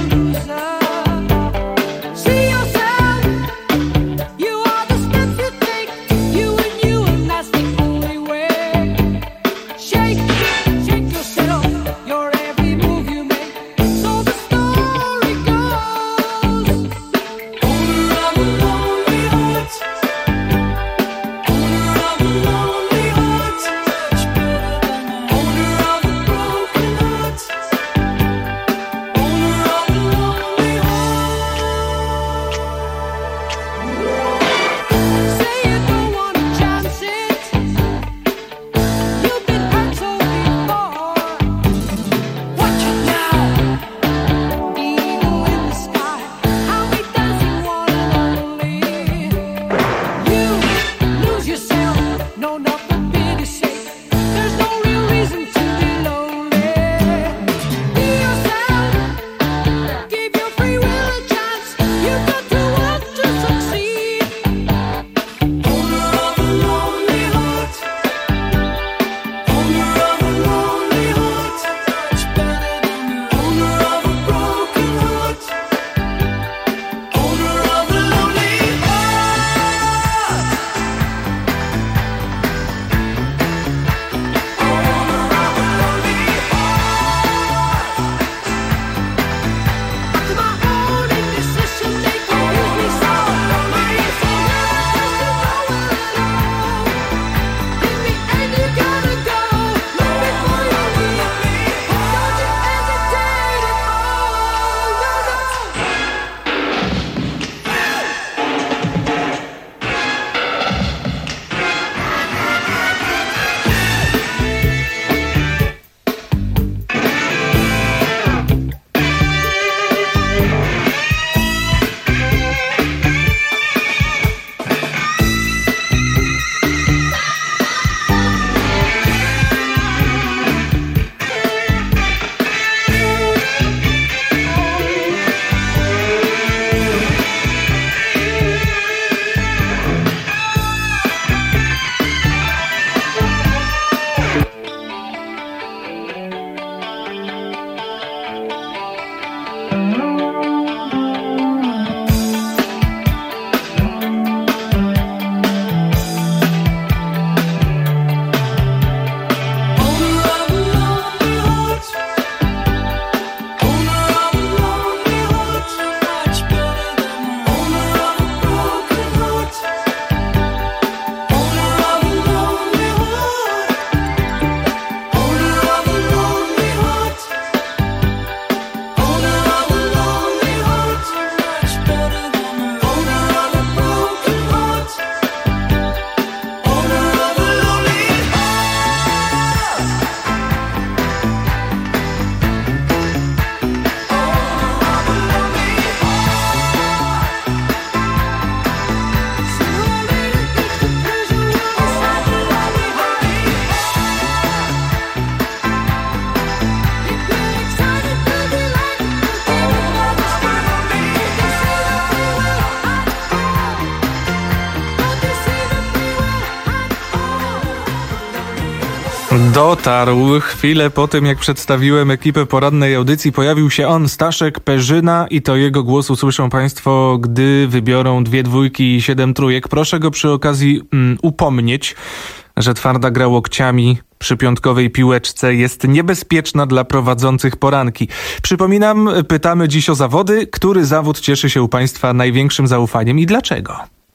Dotarł. Chwilę po tym, jak przedstawiłem ekipę porannej audycji, pojawił się on, Staszek Perzyna, i to jego głos usłyszą Państwo, gdy wybiorą dwie dwójki i siedem trójek. Proszę go przy okazji mm, upomnieć, że twarda gra łokciami przy piątkowej piłeczce jest niebezpieczna dla prowadzących poranki. Przypominam, pytamy dziś o zawody. Który zawód cieszy się u Państwa największym zaufaniem i dlaczego?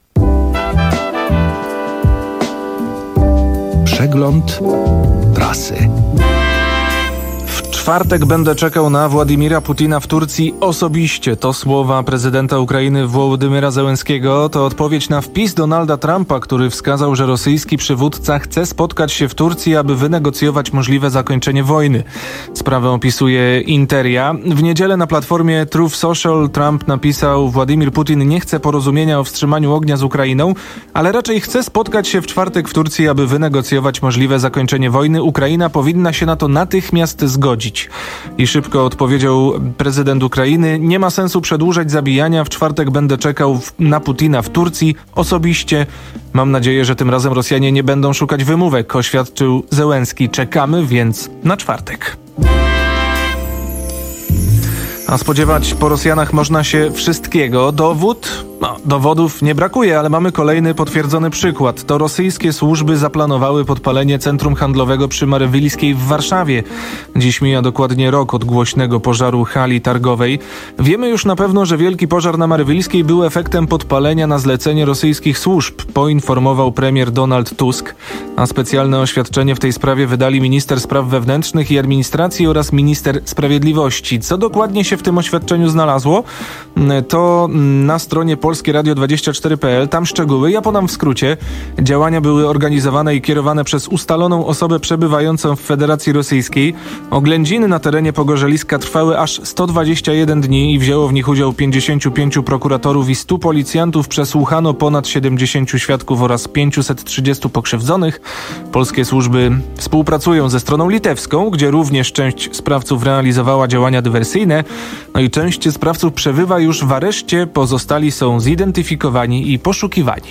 Przegląd prasy. W czwartek będę czekał na Władimira Putina w Turcji osobiście. To słowa prezydenta Ukrainy Wołodymyra Zełenskiego. To odpowiedź na wpis Donalda Trumpa, który wskazał, że rosyjski przywódca chce spotkać się w Turcji, aby wynegocjować możliwe zakończenie wojny. Sprawę opisuje Interia. W niedzielę na platformie Truth Social Trump napisał: Władimir Putin nie chce porozumienia o wstrzymaniu ognia z Ukrainą, ale raczej chce spotkać się w czwartek w Turcji, aby wynegocjować możliwe zakończenie wojny. Ukraina powinna się na to natychmiast zgodzić. I szybko odpowiedział prezydent Ukrainy: nie ma sensu przedłużać zabijania, w czwartek będę czekał w, na Putina w Turcji osobiście. Mam nadzieję, że tym razem Rosjanie nie będą szukać wymówek, oświadczył Zełenski. Czekamy więc na czwartek. A spodziewać po Rosjanach można się wszystkiego. Dowód? No, dowodów nie brakuje, ale mamy kolejny potwierdzony przykład. To rosyjskie służby zaplanowały podpalenie centrum handlowego przy Marywilskiej w Warszawie. Dziś mija dokładnie rok od głośnego pożaru hali targowej. Wiemy już na pewno, że wielki pożar na Marywilskiej był efektem podpalenia na zlecenie rosyjskich służb, poinformował premier Donald Tusk. A specjalne oświadczenie w tej sprawie wydali minister spraw wewnętrznych i administracji oraz minister sprawiedliwości. Co dokładnie się w tym oświadczeniu znalazło? To na stronie Polskie Radio dwadzieścia cztery kropka p l. Tam szczegóły, ja podam w skrócie. Działania były organizowane i kierowane przez ustaloną osobę przebywającą w Federacji Rosyjskiej. Oględziny na terenie Pogorzeliska trwały aż sto dwadzieścia jeden dni i wzięło w nich udział pięćdziesięciu pięciu prokuratorów i stu policjantów. Przesłuchano ponad siedemdziesięciu świadków oraz pięciuset trzydziestu pokrzywdzonych. Polskie służby współpracują ze stroną litewską, gdzie również część sprawców realizowała działania dywersyjne. No i część sprawców przebywa już w areszcie, pozostali są zidentyfikowani i poszukiwani.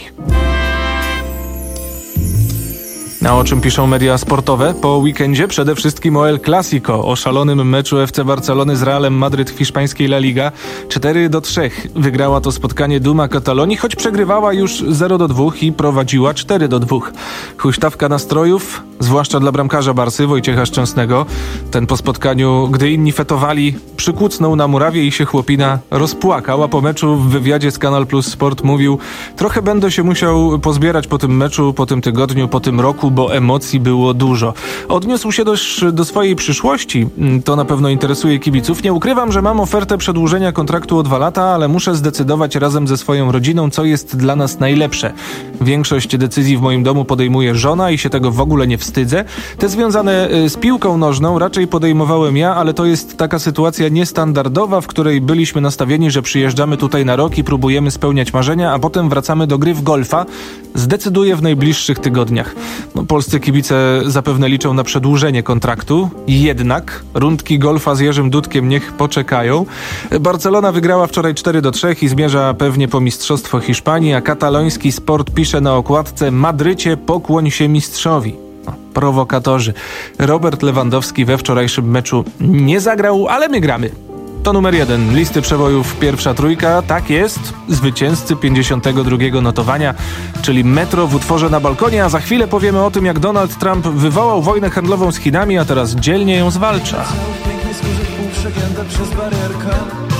A o czym piszą media sportowe? Po weekendzie przede wszystkim o El Clasico, o szalonym meczu F C Barcelony z Realem Madryt w hiszpańskiej La Liga. cztery do trzech wygrała to spotkanie Duma Katalonii, choć przegrywała już zero do dwóch i prowadziła cztery do dwóch. Huśtawka nastrojów, zwłaszcza dla bramkarza Barsy, Wojciecha Szczęsnego. Ten po spotkaniu, gdy inni fetowali, przykucnął na murawie i się chłopina rozpłakał, a po meczu w wywiadzie z Kanal Plus Sport mówił: trochę będę się musiał pozbierać po tym meczu, po tym tygodniu, po tym roku, bo emocji było dużo. Odniósł się też do swojej przyszłości. To na pewno interesuje kibiców. Nie ukrywam, że mam ofertę przedłużenia kontraktu o dwa lata, ale muszę zdecydować razem ze swoją rodziną, co jest dla nas najlepsze. Większość decyzji w moim domu podejmuje żona i się tego w ogóle nie wstydzę. Te związane z piłką nożną raczej podejmowałem ja, ale to jest taka sytuacja niestandardowa, w której byliśmy nastawieni, że przyjeżdżamy tutaj na rok i próbujemy spełniać marzenia, a potem wracamy do gry w golfa. Zdecyduję w najbliższych tygodniach. No, polscy kibice zapewne liczą na przedłużenie kontraktu, jednak rundki golfa z Jerzym Dudkiem niech poczekają. Barcelona wygrała wczoraj cztery do trzech i zmierza pewnie po mistrzostwo Hiszpanii, a kataloński Sport pisze na okładce: Madrycie, pokłoń się mistrzowi. No, prowokatorzy. Robert Lewandowski we wczorajszym meczu nie zagrał, ale my gramy. To numer jeden listy przebojów, pierwsza trójka. Tak jest, zwycięzcy pięćdziesiątego drugiego notowania, czyli Metro w utworze Na balkonie, a za chwilę powiemy o tym, jak Donald Trump wywołał wojnę handlową z Chinami, a teraz dzielnie ją zwalcza. Pięknie skórze półprzegięte przez barierkę.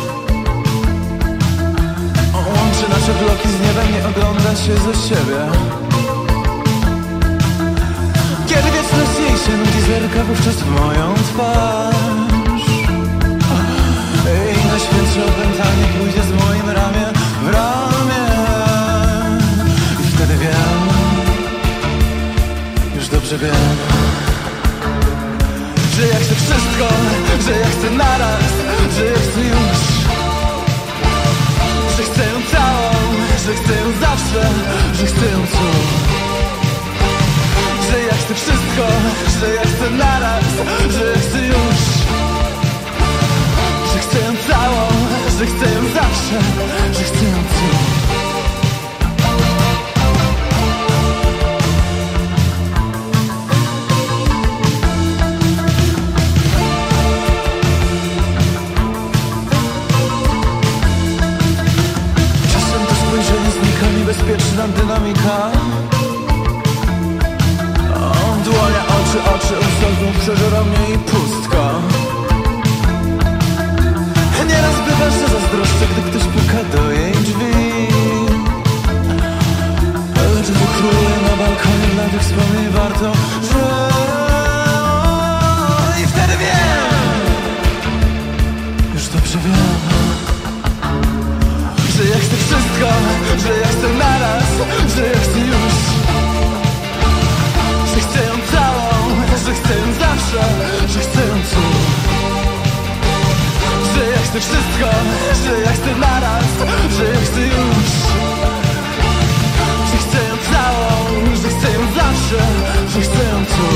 Łączy nasze bloki z niebem, nie ogląda się ze siebie. Kiedy wieczność jej się nudzi, zerka wówczas w moją twarz. I na świętsze opętanie pójdzie z moim ramię w ramię. I wtedy wiem, już dobrze wiem, że ja chcę wszystko, że ja chcę naraz, że ja chcę już, że chcę ją całą, że chcę ją zawsze, że chcę ją tu. Że ja chcę wszystko, że ja chcę naraz, że ja chcę już, że chcę ją całą, że chcę ją zawsze, że chcę ją tu. asfaltu przeżera mnie i pustka. Nieraz bywa, że zazdroszczę, gdy ktoś puka do jej drzwi. Ale czy wykruję na balkonie dla tych wspomnień warto, że... I wtedy wiem, już dobrze wiem, że ja chcę wszystko, że ja chcę naraz, że ja chcę już, że chcę ją całą, że chcę ją zawsze, że chcę ją tu. Że ja chcę wszystko, że ja chcę naraz, że ja chcę już, że chcę ją całą, że chcę ją zawsze, że chcę ją tu.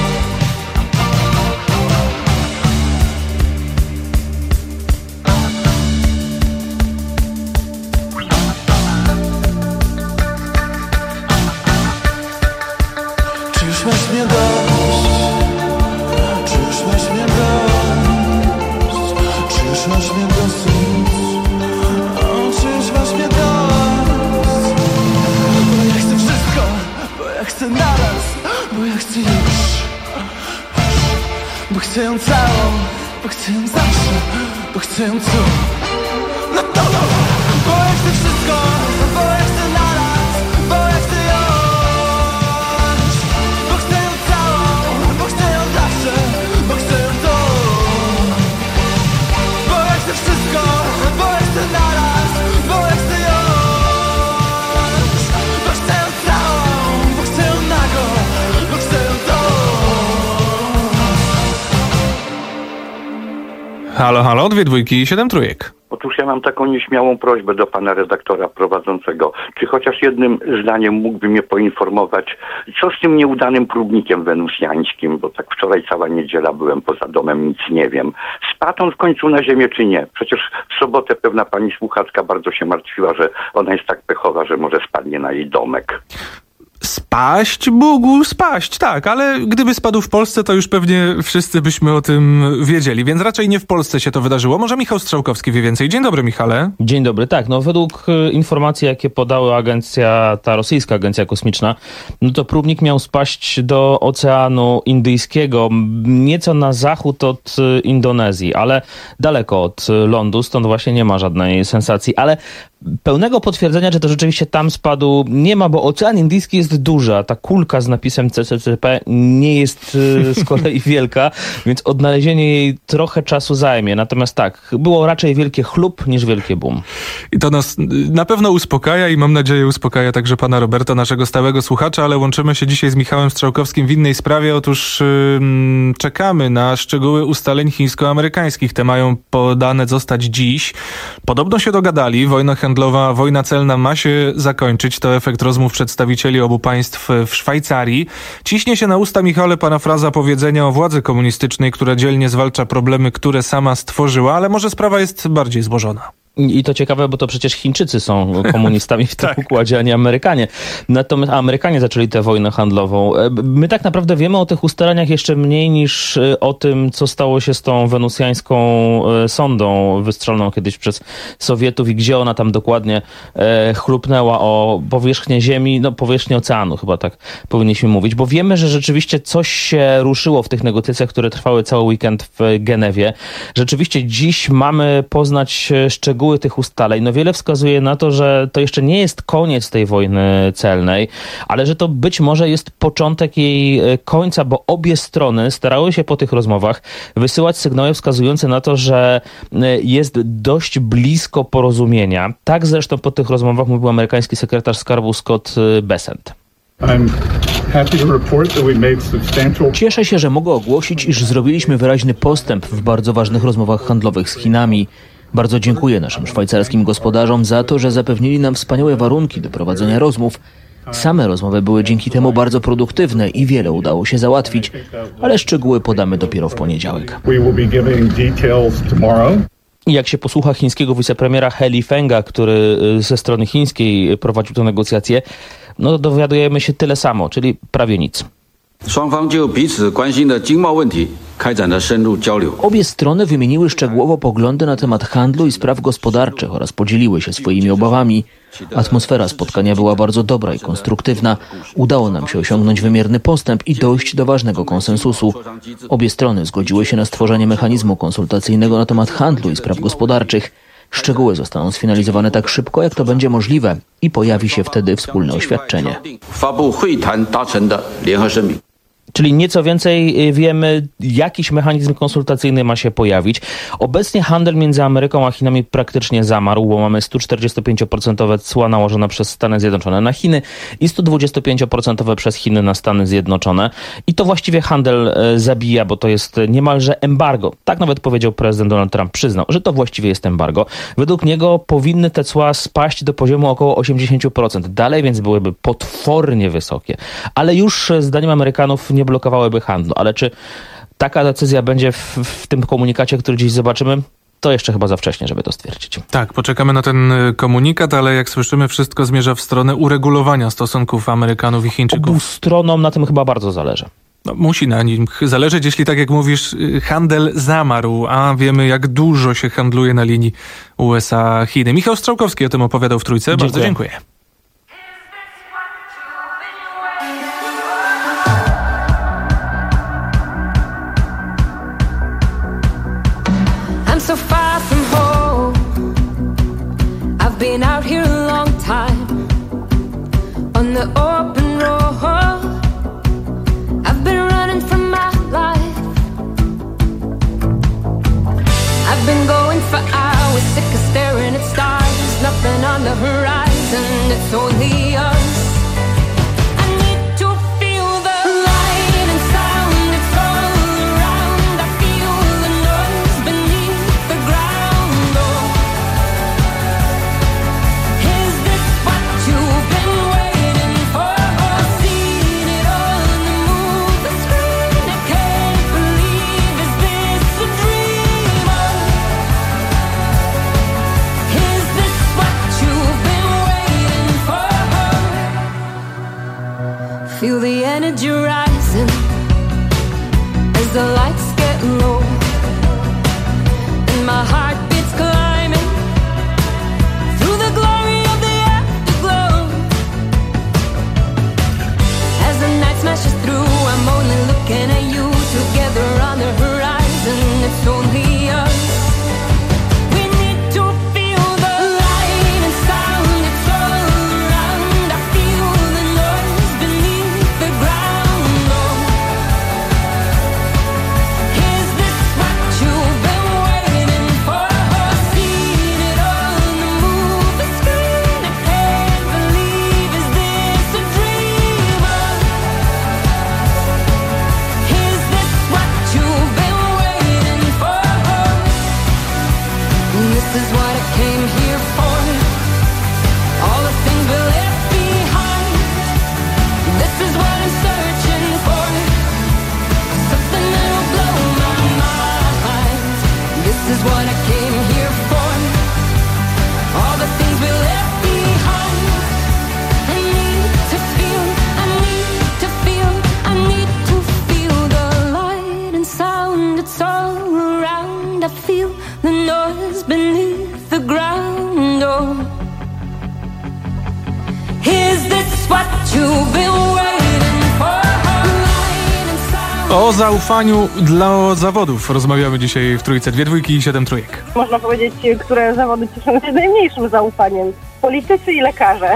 Czy już masz mnie dość? Czy już masz mnie dość? Czy już masz mnie dosyć? O, czy już masz mnie dość? Bo ja chcę wszystko, bo ja chcę naraz, bo ja chcę już, bo chcę ją całą, bo chcę ją zawsze, bo chcę ją tu. No to no, bo ja chcę wszystko, bo ja chcę naraz, bo ja chcę już, bo chcę ją całą, bo chcę ją zawsze, bo chcę ją tu. Bo ja chcę wszystko, bo ja chcę naraz, bo ja chcę już, bo chcę ją całą, bo chcę ją nago, bo chcę ją tu. Halo, halo, dwie dwójki i siedem trójek. Otóż ja mam taką nieśmiałą prośbę do pana redaktora prowadzącego. Czy chociaż jednym zdaniem mógłby mnie poinformować, co z tym nieudanym próbnikiem wenusjańskim, bo tak wczoraj cała niedziela byłem poza domem, nic nie wiem. Spadł on w końcu na ziemię, czy nie? Przecież w sobotę pewna pani słuchaczka bardzo się martwiła, że ona jest tak pechowa, że może spadnie na jej domek. Spaść? Mógł spaść, tak, ale gdyby spadł w Polsce, to już pewnie wszyscy byśmy o tym wiedzieli, więc raczej nie w Polsce się to wydarzyło. Może Michał Strzałkowski wie więcej. Dzień dobry, Michale. Dzień dobry, tak, no według informacji, jakie podała agencja, ta rosyjska agencja kosmiczna, no to próbnik miał spaść do Oceanu Indyjskiego, nieco na zachód od Indonezji, ale daleko od lądu, stąd właśnie nie ma żadnej sensacji, ale pełnego potwierdzenia, że to rzeczywiście tam spadł, nie ma, bo Ocean Indyjski jest duży, a ta kulka z napisem C C C P nie jest z kolei wielka, więc odnalezienie jej trochę czasu zajmie. Natomiast tak, było raczej wielkie chlup niż wielkie boom. I to nas na pewno uspokaja i mam nadzieję uspokaja także pana Roberta, naszego stałego słuchacza, ale łączymy się dzisiaj z Michałem Strzałkowskim w innej sprawie. Otóż yy, czekamy na szczegóły ustaleń chińsko-amerykańskich. Te mają podane zostać dziś. Podobno się dogadali. Wojna handlowa, wojna celna ma się zakończyć. To efekt rozmów przedstawicieli obu państw w Szwajcarii. Ciśnie się na usta, Michale, pana fraza powiedzenia o władzy komunistycznej, która dzielnie zwalcza problemy, które sama stworzyła, ale może sprawa jest bardziej złożona. I to ciekawe, bo to przecież Chińczycy są komunistami w tym tak. układzie, a nie Amerykanie. Natomiast Amerykanie zaczęli tę wojnę handlową. My tak naprawdę wiemy o tych ustaleniach jeszcze mniej niż o tym, co stało się z tą wenusjańską sondą wystrzeloną kiedyś przez Sowietów i gdzie ona tam dokładnie chlupnęła o powierzchnię Ziemi, no powierzchnię oceanu chyba tak powinniśmy mówić, bo wiemy, że rzeczywiście coś się ruszyło w tych negocjacjach, które trwały cały weekend w Genewie. Rzeczywiście dziś mamy poznać szczegóły tych ustaleń. No wiele wskazuje na to, że to jeszcze nie jest koniec tej wojny celnej, ale że to być może jest początek jej końca, bo obie strony starały się po tych rozmowach wysyłać sygnały wskazujące na to, że jest dość blisko porozumienia. Tak zresztą po tych rozmowach mówił amerykański sekretarz skarbu Scott Bessent. Cieszę się, że mogę ogłosić, iż zrobiliśmy wyraźny postęp w bardzo ważnych rozmowach handlowych z Chinami. Bardzo dziękuję naszym szwajcarskim gospodarzom za to, że zapewnili nam wspaniałe warunki do prowadzenia rozmów. Same rozmowy były dzięki temu bardzo produktywne i wiele udało się załatwić, ale szczegóły podamy dopiero w poniedziałek. I jak się posłucha chińskiego wicepremiera He Lifenga, który ze strony chińskiej prowadził tę negocjację, no to dowiadujemy się tyle samo, czyli prawie nic. Obie strony wymieniły szczegółowo poglądy na temat handlu i spraw gospodarczych oraz podzieliły się swoimi obawami. Atmosfera spotkania była bardzo dobra i konstruktywna. Udało nam się osiągnąć wymierny postęp i dojść do ważnego konsensusu. Obie strony zgodziły się na stworzenie mechanizmu konsultacyjnego na temat handlu i spraw gospodarczych. Szczegóły zostaną sfinalizowane tak szybko, jak to będzie możliwe i pojawi się wtedy wspólne oświadczenie. Czyli nieco więcej wiemy, jakiś mechanizm konsultacyjny ma się pojawić. Obecnie handel między Ameryką a Chinami praktycznie zamarł, bo mamy sto czterdzieści pięć procent cła nałożone przez Stany Zjednoczone na Chiny i sto dwadzieścia pięć procent przez Chiny na Stany Zjednoczone. I to właściwie handel zabija, bo to jest niemalże embargo. Tak nawet powiedział prezydent Donald Trump, przyznał, że to właściwie jest embargo. Według niego powinny te cła spaść do poziomu około osiemdziesiąt procent. Dalej więc byłyby potwornie wysokie. Ale już zdaniem Amerykanów nie blokowałyby handlu. Ale czy taka decyzja będzie w, w tym komunikacie, który dziś zobaczymy? To jeszcze chyba za wcześnie, żeby to stwierdzić. Tak, poczekamy na ten komunikat, ale jak słyszymy, wszystko zmierza w stronę uregulowania stosunków Amerykanów i Chińczyków. Obu stronom na tym chyba bardzo zależy. No, musi na nim zależeć, jeśli tak jak mówisz, handel zamarł, a wiemy, jak dużo się handluje na linii U S A-Chiny. Michał Strzałkowski o tym opowiadał w Trójce. Dziękuję. Bardzo dziękuję. So far from home, I've been out here a long time on the open road. I've been running from my life. I've been going for hours, sick of staring at stars. Nothing on the horizon, it's only us. Feel the energy rising as the lights get low, and my heart beats climbing through the glory of the afterglow. As the night smashes through, I'm only looking at you. Together on the horizon, it's only us. O zaufaniu dla zawodów rozmawiamy dzisiaj w Trójce. Dwie dwójki i siedem trójek. Można powiedzieć, które zawody cieszą się najmniejszym zaufaniem. Politycy i lekarze.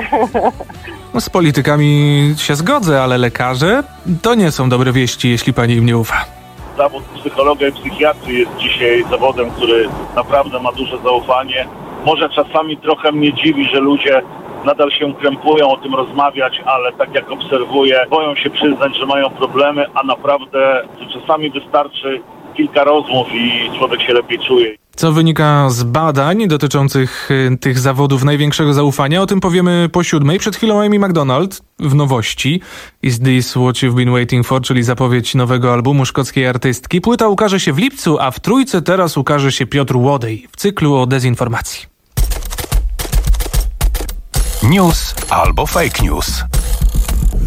No, z politykami się zgodzę, ale lekarze to nie są dobre wieści, jeśli pani im nie ufa. Zawód psychologa i psychiatry jest dzisiaj zawodem, który naprawdę ma duże zaufanie. Może czasami trochę mnie dziwi, że ludzie nadal się krępują o tym rozmawiać, ale tak jak obserwuję, boją się przyznać, że mają problemy, a naprawdę czasami wystarczy kilka rozmów i człowiek się lepiej czuje. Co wynika z badań dotyczących tych zawodów największego zaufania? O tym powiemy po siódmej. Przed chwilą Amy Macdonald w nowości Is This What You've Been Waiting For, czyli zapowiedź nowego albumu szkockiej artystki. Płyta ukaże się w lipcu, a w Trójce teraz ukaże się Piotr Łodej w cyklu o dezinformacji. News albo fake news.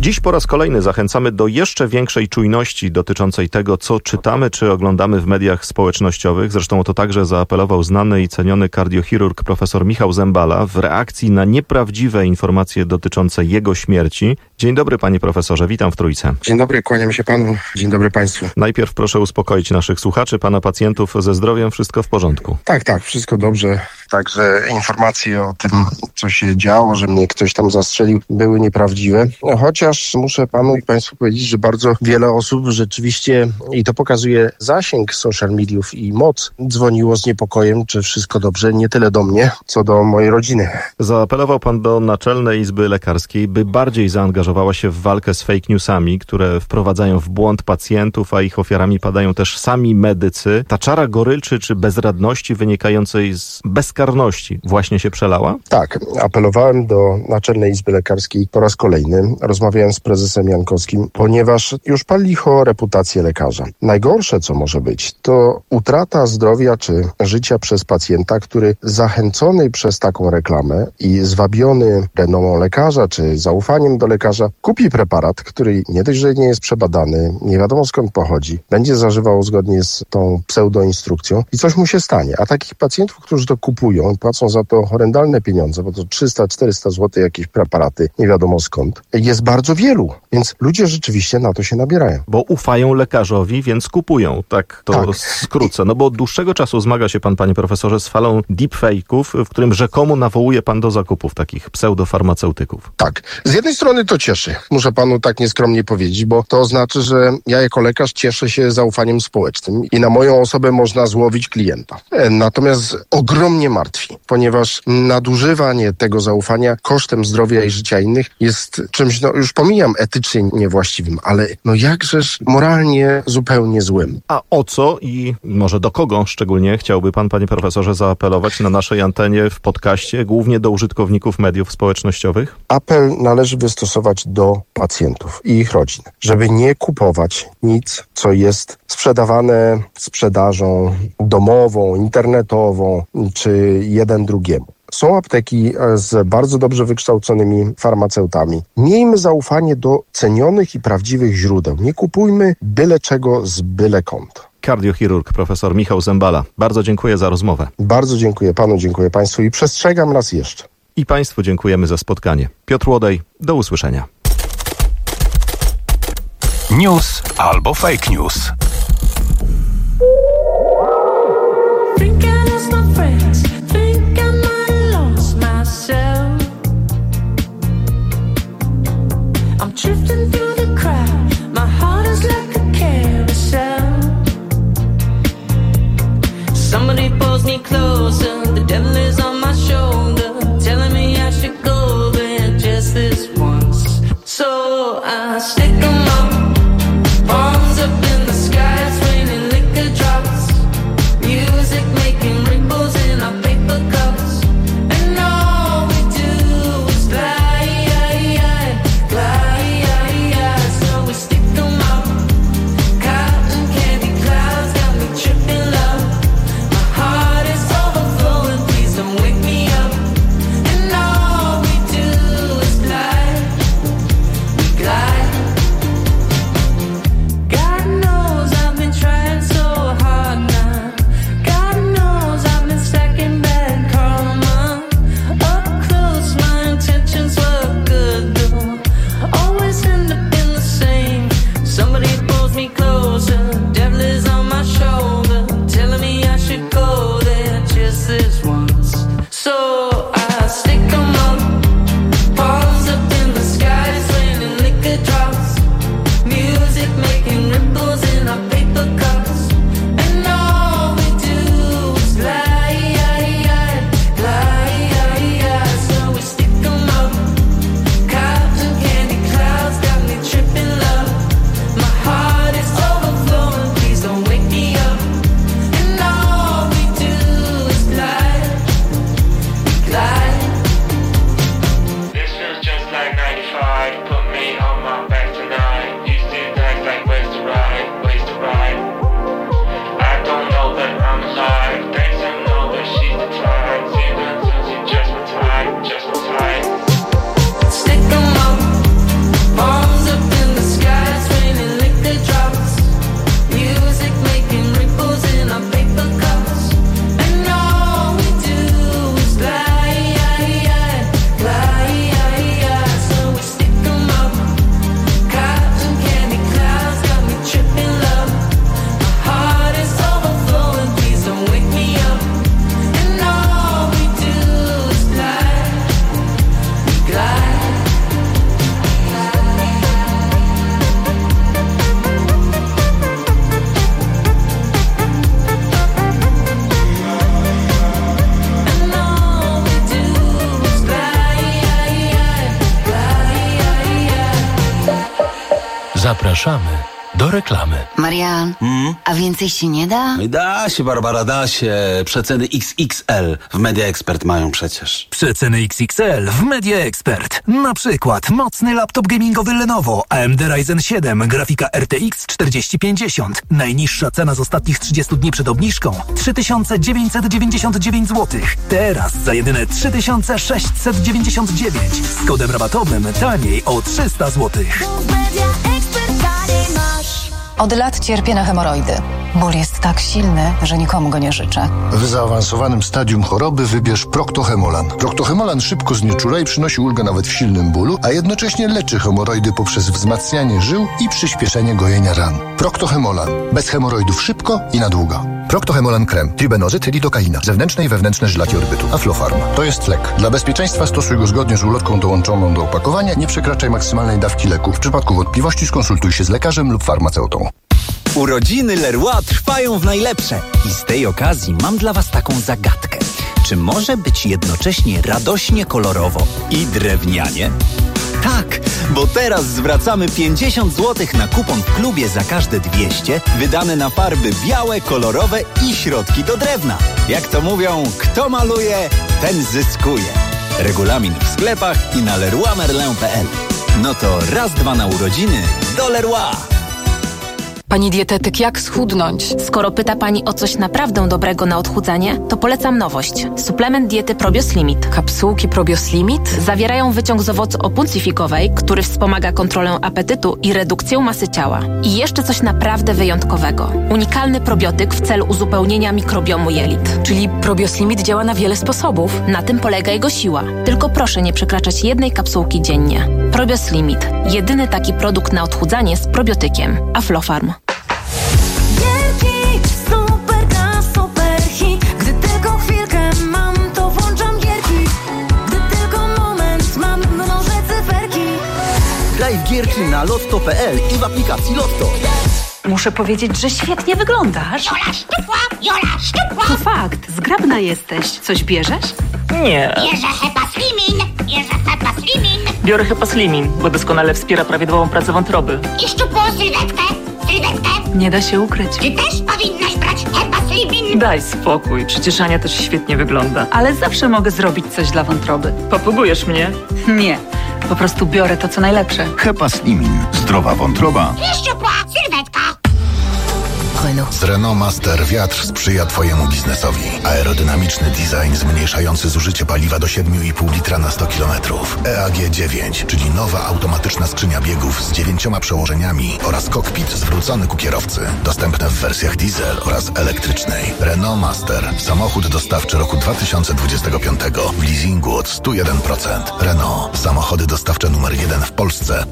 Dziś po raz kolejny zachęcamy do jeszcze większej czujności dotyczącej tego, co czytamy czy oglądamy w mediach społecznościowych. Zresztą o to także zaapelował znany i ceniony kardiochirurg profesor Michał Zembala w reakcji na nieprawdziwe informacje dotyczące jego śmierci. Dzień dobry, panie profesorze, witam w Trójce. Dzień dobry, kłaniam się panu. Dzień dobry państwu. Najpierw proszę uspokoić naszych słuchaczy, pana pacjentów ze zdrowiem, wszystko w porządku. Tak, tak, wszystko dobrze. Także informacje o tym, co się działo, że mnie ktoś tam zastrzelił, były nieprawdziwe. Chociaż muszę panu i państwu powiedzieć, że bardzo wiele osób rzeczywiście, i to pokazuje zasięg social mediów i moc, dzwoniło z niepokojem, czy wszystko dobrze, nie tyle do mnie, co do mojej rodziny. Zaapelował pan do Naczelnej Izby Lekarskiej, by bardziej zaangażowała się w walkę z fake newsami, które wprowadzają w błąd pacjentów, a ich ofiarami padają też sami medycy. Ta czara goryczy czy bezradności wynikającej z bezkarności właśnie się przelała? Tak, apelowałem do Naczelnej Izby Lekarskiej po raz kolejny. Rozmawiałem z prezesem Jankowskim, ponieważ już pal licho reputację lekarza. Najgorsze, co może być, to utrata zdrowia czy życia przez pacjenta, który zachęcony przez taką reklamę i zwabiony renomą lekarza czy zaufaniem do lekarza kupi preparat, który nie dość, że nie jest przebadany, nie wiadomo skąd pochodzi, będzie zażywał zgodnie z tą pseudoinstrukcją i coś mu się stanie. A takich pacjentów, którzy to kupują i płacą za to horrendalne pieniądze, bo to trzysta czterysta złotych jakieś preparaty, nie wiadomo skąd, jest bardzo wielu. Więc ludzie rzeczywiście na to się nabierają. Bo ufają lekarzowi, więc kupują. Tak to tak. skrócę. No bo od dłuższego czasu zmaga się pan, panie profesorze, z falą deepfake'ów, w którym rzekomo nawołuje pan do zakupów takich pseudofarmaceutyków. Tak. Z jednej strony to cieszy. Muszę panu tak nieskromnie powiedzieć, bo to oznacza, że ja jako lekarz cieszę się zaufaniem społecznym i na moją osobę można złowić klienta. Natomiast ogromnie martwi, ponieważ nadużywanie tego zaufania kosztem zdrowia i życia innych jest czymś, no już pomijam etycznie niewłaściwym, ale no jakżeż moralnie zupełnie złym. A o co i może do kogo szczególnie chciałby pan, panie profesorze, zaapelować na naszej antenie w podcaście, głównie do użytkowników mediów społecznościowych? Apel należy wystosować do pacjentów i ich rodzin, żeby nie kupować nic, co jest sprzedawane sprzedażą domową, internetową czy jeden drugiemu. Są apteki z bardzo dobrze wykształconymi farmaceutami. Miejmy zaufanie do cenionych i prawdziwych źródeł. Nie kupujmy byle czego z byle kąt. Kardiochirurg profesor Michał Zembala. Bardzo dziękuję za rozmowę. Bardzo dziękuję panu, dziękuję państwu i przestrzegam raz jeszcze. I państwu dziękujemy za spotkanie. Piotr Łodej, do usłyszenia. News albo fake news. Drifting through the crowd, my heart is like a carousel. Somebody pulls me closer, the devil is on my shoulder, telling me I should go there just this once. So I stick 'em up, palms up in the sky. Zapraszamy do reklamy. Marian, Hmm? a więcej się nie da? Da się, Barbara, da się. Przeceny X X L w Media Expert mają przecież. Przeceny X X L w Media Expert. Na przykład mocny laptop gamingowy Lenovo A M D Ryzen siedem, grafika R T X czterdzieści pięćdziesiąt. Najniższa cena z ostatnich trzydziestu dni przed obniżką trzy tysiące dziewięćset dziewięćdziesiąt dziewięć złotych. Teraz za jedyne trzy tysiące sześćset dziewięćdziesiąt dziewięć. Z kodem rabatowym taniej o trzysta złotych. Od lat cierpię na hemoroidy. Ból jest tak silny, że nikomu go nie życzę. W zaawansowanym stadium choroby wybierz Proctohemolan. Proctohemolan szybko znieczula i przynosi ulgę nawet w silnym bólu, a jednocześnie leczy hemoroidy poprzez wzmacnianie żył i przyspieszenie gojenia ran. Proctohemolan. Bez hemoroidów szybko i na długo. Proctohemolan krem, tribenozyt, lidokaina, zewnętrzne i wewnętrzne żylaki odbytu, Aflofarm. To jest lek. Dla bezpieczeństwa stosuj go zgodnie z ulotką dołączoną do opakowania. Nie przekraczaj maksymalnej dawki leku. W przypadku wątpliwości skonsultuj się z lekarzem lub farmaceutą. Urodziny Leroy trwają w najlepsze i z tej okazji mam dla Was taką zagadkę. Czy może być jednocześnie radośnie kolorowo i drewnianie? Tak, bo teraz zwracamy pięćdziesiąt złotych na kupon w klubie za każde dwieście wydane na farby białe, kolorowe i środki do drewna. Jak to mówią, kto maluje, ten zyskuje. Regulamin w sklepach i na leroy merlin kropka p l. No to raz, dwa na urodziny do Leroy. Pani dietetyk, jak schudnąć? Skoro pyta Pani o coś naprawdę dobrego na odchudzanie, to polecam nowość. Suplement diety Probios Limit. Kapsułki Probios Limit? Zawierają wyciąg z owocu opuncyfikowej, który wspomaga kontrolę apetytu i redukcję masy ciała. I jeszcze coś naprawdę wyjątkowego. Unikalny probiotyk w celu uzupełnienia mikrobiomu jelit. Czyli Probios Limit działa na wiele sposobów. Na tym polega jego siła. Tylko proszę nie przekraczać jednej kapsułki dziennie. Probios Limit. Jedyny taki produkt na odchudzanie z probiotykiem. Aflofarm. Graj w gierki na lotto kropka p l i w aplikacji Lotto. Muszę powiedzieć, że świetnie wyglądasz. Jola szczupła, Jola szczupła. To fakt, zgrabna jesteś. Coś bierzesz? Nie. Bierze Hepa Slimin, bierze Hepa Slimin. Biorę Hepa Slimin, bo doskonale wspiera prawidłową pracę wątroby. I szczupłą sylwetkę, sylwetkę. Nie da się ukryć. Ty też powinnaś brać Hepa Slimin. Daj spokój, przecież Ania też świetnie wygląda. Ale zawsze mogę zrobić coś dla wątroby. Popugujesz mnie? Nie. Po prostu biorę to, co najlepsze. Hepa Slimin. Zdrowa wątroba. I szczupła sylwetka. Z Renault Master wiatr sprzyja Twojemu biznesowi. Aerodynamiczny design zmniejszający zużycie paliwa do siedem i pół litra na sto kilometrów. E A G dziewięć, czyli nowa automatyczna skrzynia biegów z dziewięcioma przełożeniami oraz kokpit zwrócony ku kierowcy. Dostępne w wersjach diesel oraz elektrycznej. Renault Master. Samochód dostawczy roku dwa tysiące dwudziestego piątego. W leasingu od sto jeden procent. Renault. Samochody dostawcze numer jeden w Polsce